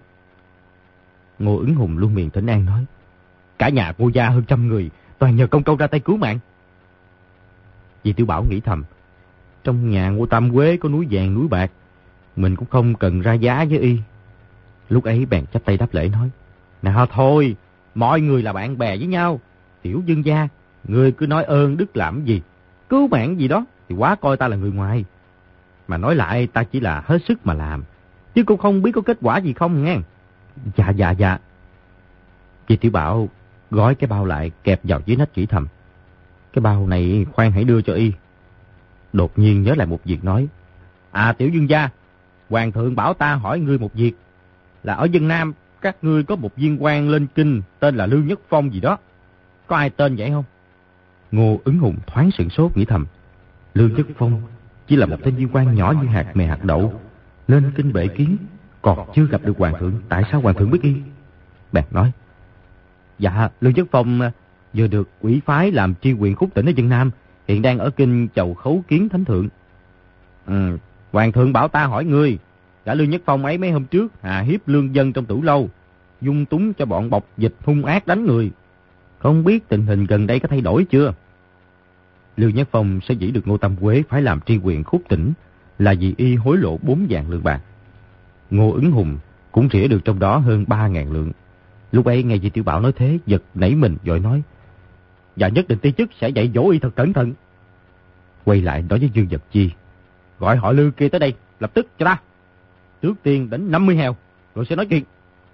Ngô Ứng Hùng luôn miệng Thịnh An nói: cả nhà Ngô gia hơn trăm người, toàn nhờ công công ra tay cứu mạng. Di Tiểu Bảo nghĩ thầm, trong nhà Ngô Tam Quế có núi vàng núi bạc, mình cũng không cần ra giá với y. Lúc ấy bèn chắp tay đáp lễ nói: nào thôi, mọi người là bạn bè với nhau. Tiểu Dương gia, ngươi cứ nói ơn đức làm gì, cứu mạng gì đó thì quá coi ta là người ngoài. Mà nói lại ta chỉ là hết sức mà làm, chứ cũng không biết có kết quả gì không nghe. Dạ dạ dạ. Di Tiểu Bảo gói cái bao lại kẹp vào dưới nách chỉ thầm. Cái bao này khoan hãy đưa cho y. Đột nhiên nhớ lại một việc nói. À Tiểu Dương gia, Hoàng thượng bảo ta hỏi ngươi một việc. Là ở Vân Nam các ngươi có một viên quan lên kinh tên là Lưu Nhất Phong gì đó. Có ai tên vậy không? Ngô Ứng Hùng thoáng sửng sốt nghĩ thầm. Lưu Nhất Phong chỉ là một tên viên quan nhỏ như hạt mè hạt đậu, lên kinh bệ kiến, còn chưa gặp được hoàng thượng. Tại sao hoàng thượng biết y? Bèn nói. Dạ, Lưu Nhất Phong vừa được ủy phái làm tri huyện khúc tỉnh ở Vân Nam, hiện đang ở kinh chầu khấu kiến thánh thượng. Ừ, hoàng thượng bảo ta hỏi ngươi. Cả Lưu Nhất Phong ấy mấy hôm trước hà hiếp lương dân trong Tử Lâu, dung túng cho bọn bọc dịch hung ác đánh người. Không biết tình hình gần đây có thay đổi chưa? Lưu Nhất Phong sẽ dĩ được Ngô Tam Quế phải làm tri huyện khúc tỉnh là vì y hối lộ bốn vạn lượng bạc. Ngô Ứng Hùng cũng rỉa được trong đó hơn ba ngàn lượng. Lúc ấy nghe Di Tiểu Bảo nói thế, giật nảy mình vội nói. Dạ nhất định ti chức sẽ dạy dỗ y thật cẩn thận. Quay lại nói với Dương Vật Chi. Gọi họ Lưu kia tới đây, lập tức cho ta. Trước tiên đánh năm mươi heo, rồi sẽ nói chuyện.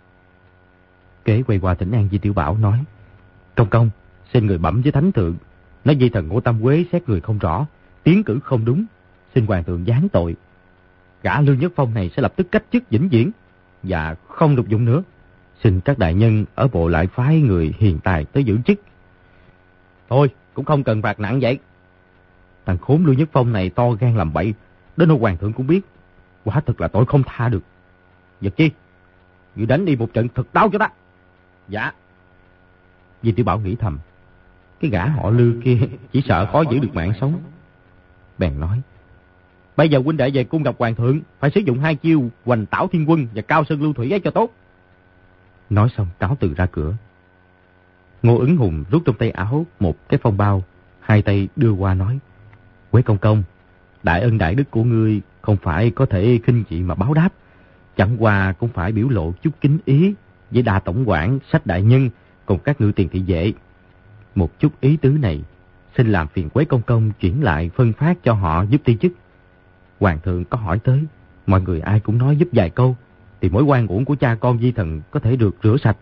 Kế quay qua thỉnh an Di Tiểu Bảo nói. Công công, xin người bẩm với thánh thượng. Nói di thần Ngô Tam Quế xét người không rõ, tiến cử không đúng, xin hoàng thượng giáng tội. Gã Lưu Nhất Phong này sẽ lập tức cách chức vĩnh viễn và không được dụng nữa. Xin các đại nhân ở bộ lại phái người hiền tài tới giữ chức. Thôi, cũng không cần phạt nặng vậy. Thằng khốn Lưu Nhất Phong này to gan làm bậy, đến nỗi hoàng thượng cũng biết. Quả thật là tội không tha được. Vật Chi, người đánh đi một trận thật đau cho ta. Dạ. Di Tiểu Bảo nghĩ thầm. Cái gã họ Lưu kia chỉ sợ khó giữ được mạng sống. Bèn nói. Bây giờ huynh đệ về cung gặp hoàng thượng, phải sử dụng hai chiêu Hoành Tảo Thiên Quân và Cao Sơn Lưu Thủy ấy cho tốt. Nói xong cáo từ ra cửa. Ngô Ứng Hùng rút trong tay áo một cái phong bao, hai tay đưa qua nói. Quế công công, đại ân đại đức của ngươi không phải có thể khinh dị mà báo đáp. Chẳng qua cũng phải biểu lộ chút kính ý với đa tổng quản, sách đại nhân cùng các ngự tiền thị vệ. Một chút ý tứ này, xin làm phiền Quế công công chuyển lại phân phát cho họ giúp ti chức. Hoàng thượng có hỏi tới, mọi người ai cũng nói giúp vài câu, thì mối oan uổng của cha con Di thần có thể được rửa sạch.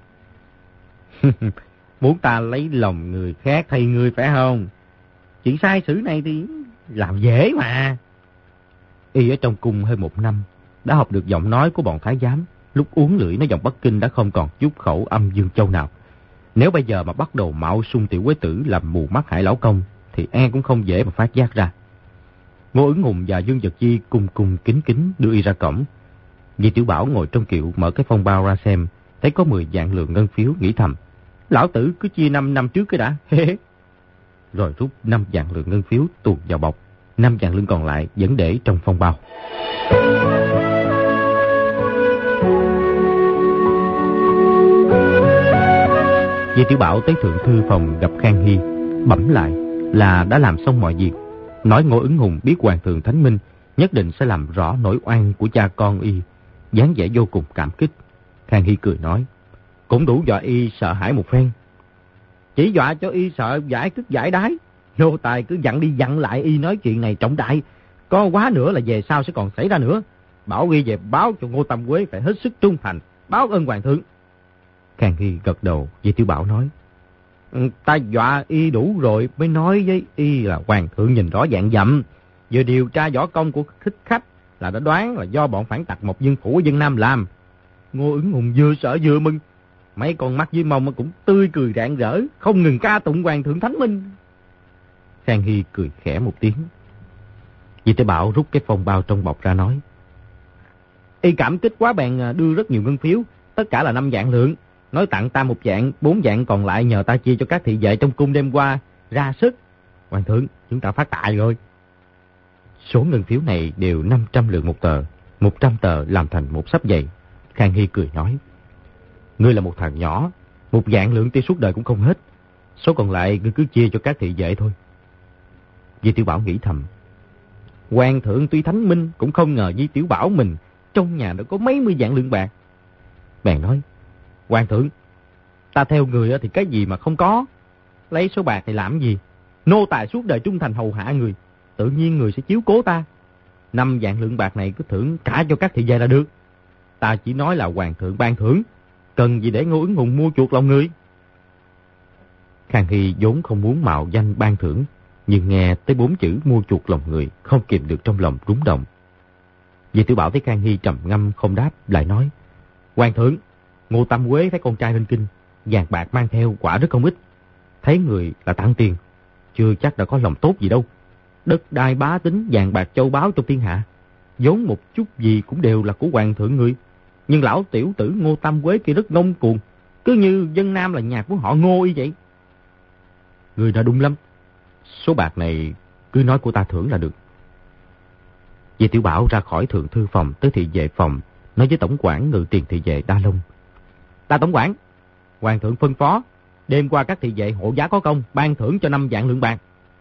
Muốn ta lấy lòng người khác thay ngươi phải không? Chuyện sai sử này thì làm dễ mà. Y ở trong cung hơn một năm, đã học được giọng nói của bọn thái giám. Lúc uống lưỡi nói giọng Bắc Kinh đã không còn chút khẩu âm Dương Châu nào. Nếu bây giờ mà bắt đầu mạo xung tiểu quế tử làm mù mắt Hải lão công, thì e cũng không dễ mà phát giác ra. Ngô Ứng Hùng và Dương Vật Chi cùng cùng kính kính đưa y ra cổng. Di Tiểu Bảo ngồi trong kiệu mở cái phong bao ra xem, thấy có mười vạn lượng ngân phiếu, nghĩ thầm. Lão tử cứ chia năm năm trước cái đã. Rồi rút năm vạn lượng ngân phiếu tuồn vào bọc, năm vạn lượng còn lại vẫn để trong phong bao. Di Tiểu Bảo tới thượng thư phòng gặp Khang Hy, bẩm lại là đã làm xong mọi việc. Nói Ngô Ứng Hùng biết hoàng thượng thánh minh, nhất định sẽ làm rõ nỗi oan của cha con y, dáng vẻ vô cùng cảm kích. Khang Hy cười nói, cũng đủ dọa y sợ hãi một phen. Chỉ dọa cho y sợ giải tức giải đái. Nô tài cứ dặn đi dặn lại y nói chuyện này trọng đại, có quá nữa là về sau sẽ còn xảy ra nữa. Bảo y về báo cho Ngô Tam Quế phải hết sức trung thành, báo ơn hoàng thượng. Khang Hy gật đầu. Di Tiểu Bảo nói, ta dọa y đủ rồi mới nói với y là hoàng thượng nhìn rõ dạng dặm, vừa điều tra võ công của thích khách là đã đoán là do bọn phản tặc Mộc Dương Phủ ở Vân Nam làm. Ngô Ứng Hùng vừa sợ vừa mừng, mấy con mắt dưới mông cũng tươi cười rạng rỡ, không ngừng ca tụng hoàng thượng thánh minh. Khang Hy cười khẽ một tiếng. Di Tiểu Bảo rút cái phong bao trong bọc ra nói, y cảm kích quá bèn đưa rất nhiều ngân phiếu, tất cả là năm vạn lượng. Nói tặng ta một vạn, bốn vạn còn lại nhờ ta chia cho các thị vệ trong cung đêm qua ra sức. Hoàng thượng, chúng ta phát tài rồi. Số ngân phiếu này đều năm trăm lượng một tờ, một trăm tờ làm thành một xấp dày. Khang Hy cười nói, ngươi là một thằng nhỏ, một vạn lượng tiêu suốt đời cũng không hết. Số còn lại ngươi cứ chia cho các thị vệ thôi. Di Tiểu Bảo nghĩ thầm, hoàng thượng tuy thánh minh cũng không ngờ Di Tiểu Bảo mình trong nhà đã có mấy mươi vạn lượng bạc. Bèn nói, hoàng thượng, ta theo người thì cái gì mà không có, lấy số bạc thì làm gì? Nô tài suốt đời trung thành hầu hạ người, tự nhiên người sẽ chiếu cố ta. Năm vạn lượng bạc này cứ thưởng cả cho các thị vệ là được. Ta chỉ nói là hoàng thượng ban thưởng, cần gì để Ngô Ứng Hùng mua chuộc lòng người. Khang Hy vốn không muốn mạo danh ban thưởng, nhưng nghe tới bốn chữ mua chuộc lòng người, không kìm được trong lòng rúng động. Di Tiểu Bảo thấy Khang Hy trầm ngâm không đáp, lại nói: Hoàng thượng, Ngô Tam Quế thấy con trai lên kinh, vàng bạc mang theo quả rất không ít. Thấy người là tặng tiền, chưa chắc đã có lòng tốt gì đâu. Đất đai bá tính, vàng bạc châu báu trong thiên hạ, vốn một chút gì cũng đều là của hoàng thượng người. Nhưng lão tiểu tử Ngô Tam Quế kia rất ngông cuồng, cứ như dân Nam là nhà của họ Ngô y vậy. Người đã đúng lắm. Số bạc này cứ nói của ta thưởng là được. Di Tiểu Bảo ra khỏi thượng thư phòng tới thị vệ phòng, nói với tổng quản ngự tiền thị vệ Đa Long: Ta tổng quản, hoàng thượng phân phó đêm qua các thị vệ hộ giá có công, ban thưởng cho năm vạn lượng bạc.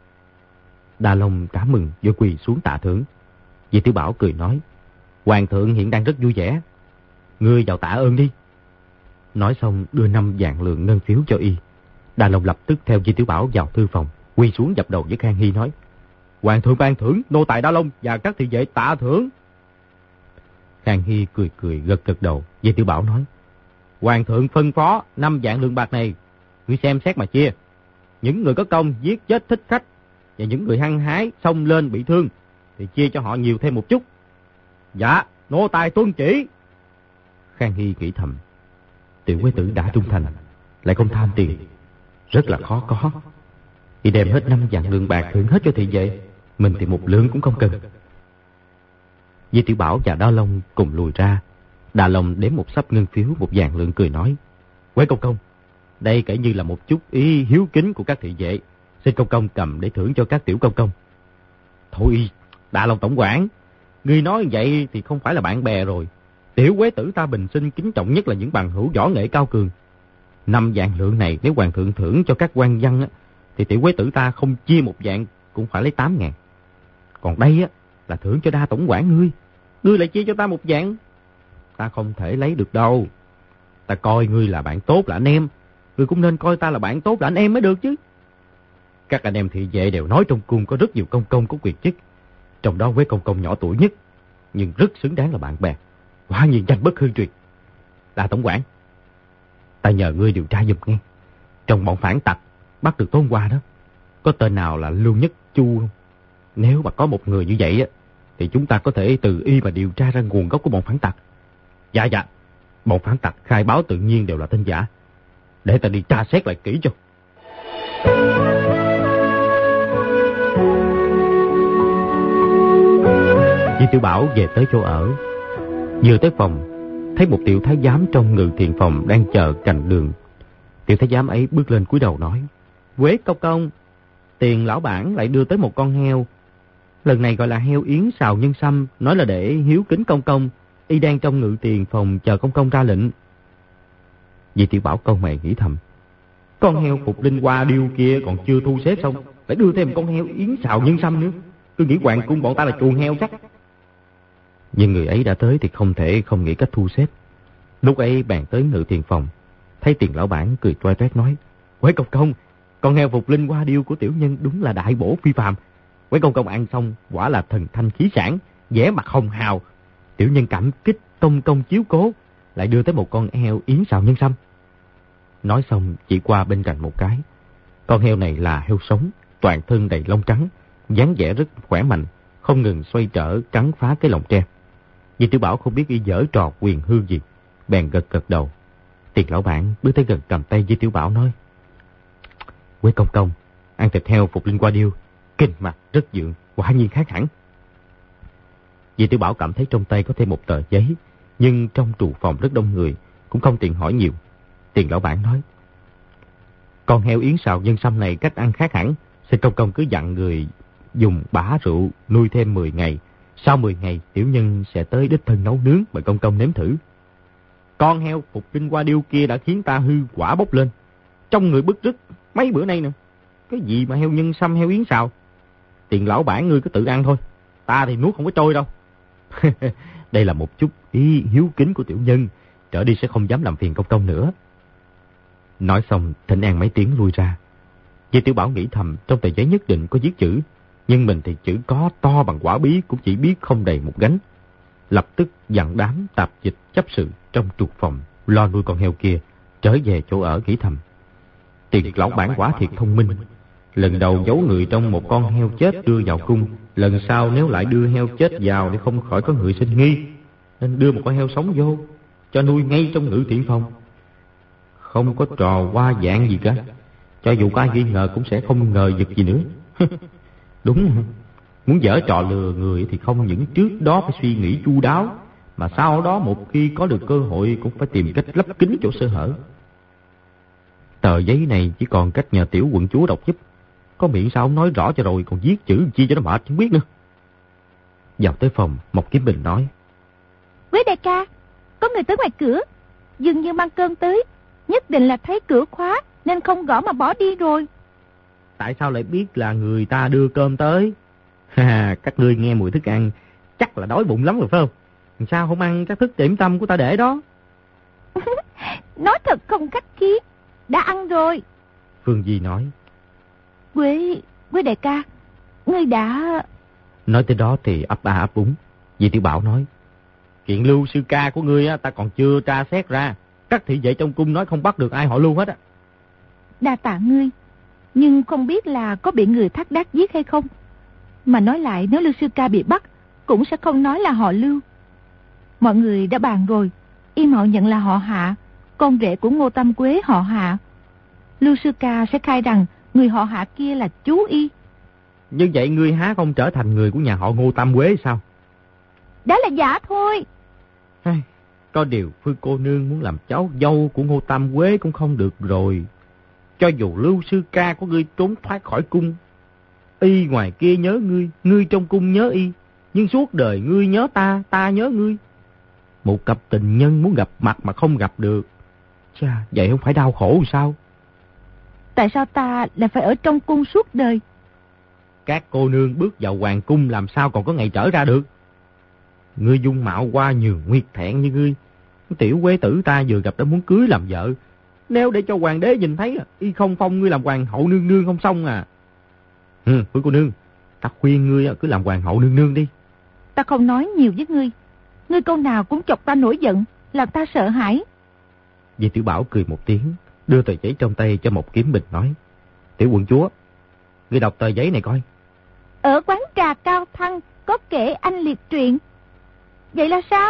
Đa Long cảm mừng vội quỳ xuống tạ thưởng. Di Tiểu Bảo cười nói: Hoàng thượng hiện đang rất vui vẻ, ngươi vào tạ ơn đi. Nói xong đưa năm vạn lượng ngân phiếu cho y. Đa Long lập tức theo Di Tiểu Bảo vào thư phòng, quỳ xuống dập đầu với Khang Hy nói: Hoàng thượng ban thưởng, nô tài Đa Long và các thị vệ tạ thưởng. Khang Hy cười cười gật gật đầu. Di Tiểu Bảo nói: Hoàng thượng phân phó năm vạn lượng bạc này, ngươi xem xét mà chia. Những người có công giết chết thích khách và những người hăng hái xông lên bị thương thì chia cho họ nhiều thêm một chút. Dạ, nô tài tuân chỉ. Khang Hy nghĩ thầm: Tiểu quế tử đã trung thành, lại không tham tiền, rất là khó có. Y đem hết năm vạn lượng bạc thưởng hết cho thị vệ, mình thì một lượng cũng không cần. Di Tiểu Bảo và Đa Long cùng lùi ra. Đa Long đếm một sắp ngân phiếu một vạn lượng cười nói: Quế công công, đây kể như là một chút ý hiếu kính của các thị vệ, xin công công cầm để thưởng cho các tiểu công công. Thôi, Đa Long tổng quản, ngươi nói vậy thì không phải là bạn bè rồi. Tiểu quế tử ta bình sinh kính trọng nhất là những bằng hữu võ nghệ cao cường. Năm vạn lượng này nếu hoàng thượng thưởng cho các quan văn á, thì tiểu quế tử ta không chia một vạn cũng phải lấy tám ngàn. Còn đây á là thưởng cho Đa tổng quản ngươi, ngươi lại chia cho ta một vạn, ta không thể lấy được đâu. Ta coi ngươi là bạn tốt, là anh em, ngươi cũng nên coi ta là bạn tốt, là anh em mới được chứ. Các anh em thị vệ đều nói trong cung có rất nhiều công công có quyền chức, trong đó Quế công công nhỏ tuổi nhất, nhưng rất xứng đáng là bạn bè, quả nhiên danh bất hư truyền. Đa tổng quản, ta nhờ ngươi điều tra giùm nghe, trong bọn phản tặc bắt được tối qua đó, có tên nào là Lưu Nhất Chu không? Nếu mà có một người như vậy á, thì chúng ta có thể từ y mà điều tra ra nguồn gốc của bọn phản tặc. Dạ dạ, bọn phản tặc khai báo tự nhiên đều là tên giả, để ta đi tra xét lại kỹ cho. Di Tiểu Bảo về tới chỗ ở, vừa tới phòng thấy một tiểu thái giám trong ngự thiện phòng đang chờ cạnh đường. Tiểu thái giám ấy bước lên cúi đầu nói: Quế công công, tiền lão bản lại đưa tới một con heo. Lần này gọi là heo yến xào nhân sâm, nói là để hiếu kính công công. Y đang trong ngự tiền phòng chờ công công ra lệnh. Di Tiểu Bảo câu mày nghĩ thầm: con heo phục linh hoa điêu kia còn chưa thu xếp xong, lại đưa thêm một con heo yến xào nhân sâm nữa. Tôi nghĩ hoàng cung bọn ta là chuồng heo chắc. Nhưng người ấy đã tới thì không thể không nghĩ cách thu xếp. Lúc ấy bàn tới ngự tiền phòng, thấy tiền lão bản cười toét toét nói: Quế công công, con heo phục linh hoa điêu của tiểu nhân đúng là đại bổ phi phàm. Quế công công ăn xong quả là thần thanh khí sản, vẻ mặt hồng hào. Tiểu nhân cảm kích công công chiếu cố, lại đưa tới một con heo yến xào nhân sâm. Nói xong chỉ qua bên cạnh một cái. Con heo này là heo sống, toàn thân đầy lông trắng, dáng vẻ rất khỏe mạnh, không ngừng xoay trở cắn phá cái lồng tre. Di Tiểu Bảo không biết y giở trò quyền hư gì, bèn gật gật đầu. Tiền lão bản bước tới gần cầm tay Di Tiểu Bảo nói: Quế công công, ăn thịt heo phục linh hoa điêu, kinh mạch rất dượng, quả nhiên khác hẳn. Di Tiểu Bảo cảm thấy trong tay có thêm một tờ giấy, nhưng trong trụ phòng rất đông người, cũng không tiện hỏi nhiều. Tiền lão bản nói: Con heo yến xào nhân sâm này cách ăn khác hẳn, xin công công cứ dặn người dùng bã rượu nuôi thêm mười ngày. Sau mười ngày tiểu nhân sẽ tới đích thân nấu nướng mời công công nếm thử. Con heo phục linh hoa điêu kia đã khiến ta hư quả bốc lên, trong người bứt rứt mấy bữa nay nè. Cái gì mà heo nhân sâm, heo yến xào? Tiền lão bản ngươi cứ tự ăn thôi, ta thì nuốt không có trôi đâu. Đây là một chút ý hiếu kính của tiểu nhân, trở đi sẽ không dám làm phiền công công nữa. Nói xong thỉnh an mấy tiếng lui ra. Di Tiểu Bảo nghĩ thầm trong tờ giấy nhất định có viết chữ: Nhưng mình thì chữ có to bằng quả bí cũng chỉ biết không đầy một gánh. Lập tức dặn đám tạp dịch chấp sự trong trục phòng lo nuôi con heo kia, trở về chỗ ở nghĩ thầm. Tiền lão bản quả thiệt thông minh. Lần đầu giấu người trong một con heo chết đưa vào cung, lần sau nếu lại đưa heo chết vào để không khỏi có người sinh nghi, nên đưa một con heo sống vô, cho nuôi ngay trong ngự thiện phòng. Không có trò hoa dạng gì cả. Cho dù có ai nghi ngờ cũng sẽ không ngờ giật gì nữa. Đúng, muốn dở trò lừa người thì không những trước đó phải suy nghĩ chu đáo, mà sau đó một khi có được cơ hội cũng phải tìm cách lấp kín chỗ sơ hở. Tờ giấy này chỉ còn cách nhờ tiểu quận chúa đọc giúp. Có miệng sao không nói rõ cho rồi, còn viết chữ chi cho nó mệt không biết nữa. Vào tới phòng, Mộc Kiếm Bình nói: Quế đại ca, có người tới ngoài cửa, dường như mang cơm tới, nhất định là thấy cửa khóa nên không gõ mà bỏ đi rồi. Tại sao lại biết là người ta đưa cơm tới? Ha, các ngươi nghe mùi thức ăn chắc là đói bụng lắm rồi phải không? Sao không ăn các thức điểm tâm của ta để đó? Nói thật không khách khí, đã ăn rồi. Phương Di nói: Quế, Quế đại ca, ngươi đã... Nói tới đó thì ấp a ấp úng. Di Tiểu Bảo nói: Chuyện Lưu sư ca của ngươi á, ta còn chưa tra xét ra. Các thị vệ trong cung nói không bắt được ai họ Lưu hết á. Đa tạ ngươi, nhưng không biết là có bị người thác đác giết hay không. Mà nói lại, nếu Lưu sư ca bị bắt cũng sẽ không nói là họ Lưu. Mọi người đã bàn rồi, y mạo nhận là họ Hạ, con rể của Ngô Tam Quế họ Hạ. Lưu sư ca sẽ khai rằng người họ Hạ kia là chú y. Như vậy ngươi há không trở thành người của nhà họ Ngô Tam Quế sao? Đó là giả thôi. Hey, có điều Phương cô nương muốn làm cháu dâu của Ngô Tam Quế cũng không được rồi. Cho dù Lưu sư ca của ngươi trốn thoát khỏi cung, y ngoài kia nhớ ngươi, ngươi trong cung nhớ y, nhưng suốt đời ngươi nhớ ta, ta nhớ ngươi. Một cặp tình nhân muốn gặp mặt mà không gặp được, chà, vậy không phải đau khổ sao? Tại sao ta lại phải ở trong cung suốt đời? Các cô nương bước vào hoàng cung làm sao còn có ngày trở ra được? Ngươi dung mạo qua nhường nguyệt thẹn như ngươi, tiểu quế tử ta vừa gặp đã muốn cưới làm vợ. Nếu để cho hoàng đế nhìn thấy, y không phong ngươi làm hoàng hậu nương nương không xong à. Ừ, Phương cô nương, ta khuyên ngươi cứ làm hoàng hậu nương nương đi. Ta không nói nhiều với ngươi. Ngươi câu nào cũng chọc ta nổi giận, làm ta sợ hãi. Di Tiểu Bảo cười một tiếng, đưa tờ giấy trong tay cho Mộc Kiếm Bình nói: Tiểu quận chúa, ngươi đọc tờ giấy này coi. Ở quán trà Cao Thăng có kể anh liệt truyện. Vậy là sao?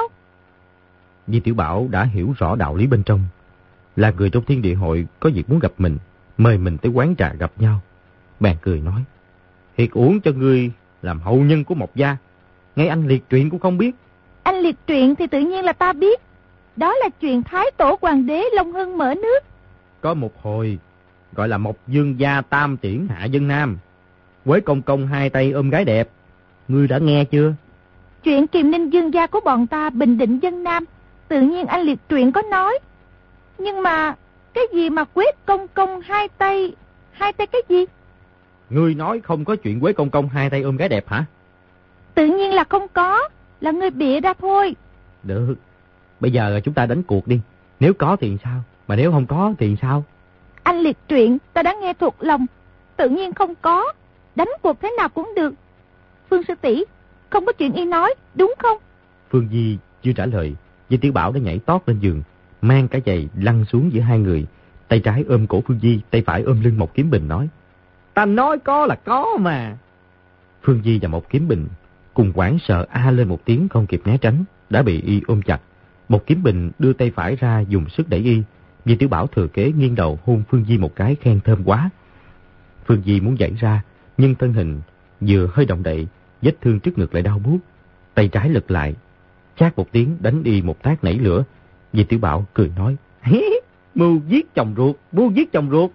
Di Tiểu Bảo đã hiểu rõ đạo lý bên trong. Là người trong thiên địa hội có việc muốn gặp mình, mời mình tới quán trà gặp nhau. Bèn cười nói: Thiệt uổng cho ngươi làm hậu nhân của Mộc gia, ngay anh liệt truyện cũng không biết. Anh liệt truyện thì tự nhiên là ta biết. Đó là chuyện Thái Tổ Hoàng đế Long Hưng mở nước. Có một hồi gọi là Mộc Dương gia tam tiễn hạ dân nam, Quế công công hai tay ôm gái đẹp. Ngươi đã nghe chưa? Chuyện Kiềm Ninh Dương gia của bọn ta bình định dân nam, tự nhiên anh liệt truyện có nói. Nhưng mà cái gì mà Quế công công hai tay, hai tay cái gì? Ngươi nói không có chuyện Quế công công hai tay ôm gái đẹp hả? Tự nhiên là không có, là ngươi bịa ra thôi. Được, bây giờ chúng ta đánh cuộc đi. Nếu có thì sao, mà nếu không có thì sao? Anh liệt truyện ta đã nghe thuộc lòng, tự nhiên không có. Đánh cuộc thế nào cũng được. Phương sư tỷ, không có chuyện y nói, đúng không? Phương Di chưa trả lời, Di Tiểu Bảo đã nhảy tót lên giường, mang cả giày lăn xuống giữa hai người, tay trái ôm cổ Phương Di, tay phải ôm lưng Mộc Kiếm Bình nói: Ta nói có là có mà. Phương Di và Mộc Kiếm Bình cùng hoảng sợ a lên một tiếng không kịp né tránh, đã bị y ôm chặt. Mộc Kiếm Bình đưa tay phải ra dùng sức đẩy y. Di Tiểu Bảo thừa kế nghiêng đầu hôn Phương Di một cái khen thơm quá. Phương Di muốn giãy ra, nhưng thân hình vừa hơi động đậy, vết thương trước ngực lại đau buốt. Tay trái lật lại, chát một tiếng đánh y một tát nảy lửa. Di Tiểu Bảo cười nói: Mưu giết chồng ruột, mưu giết chồng ruột.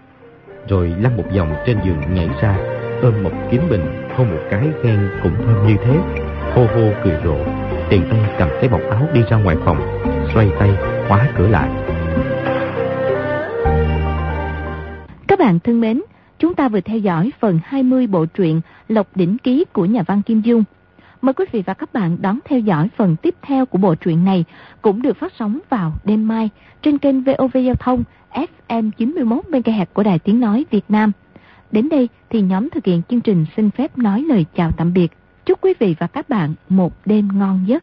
Rồi lăn một vòng trên giường nhảy ra, ôm Mộc Kiếm Bình hôn một cái khen cũng thơm như thế. Hô hô cười rộ, tiện tay cầm cái bọc áo đi ra ngoài phòng, xoay tay khóa cửa lại. Các bạn thân mến, chúng ta vừa theo dõi phần hai mươi bộ truyện Lộc Đỉnh Ký của nhà văn Kim Dung. Mời quý vị và các bạn đón theo dõi phần tiếp theo của bộ truyện này, cũng được phát sóng vào đêm mai trên kênh vê o vê Giao thông ép em chín mươi mốt mê ga héc của Đài Tiếng Nói Việt Nam. Đến đây thì nhóm thực hiện chương trình xin phép nói lời chào tạm biệt. Chúc quý vị và các bạn một đêm ngon giấc.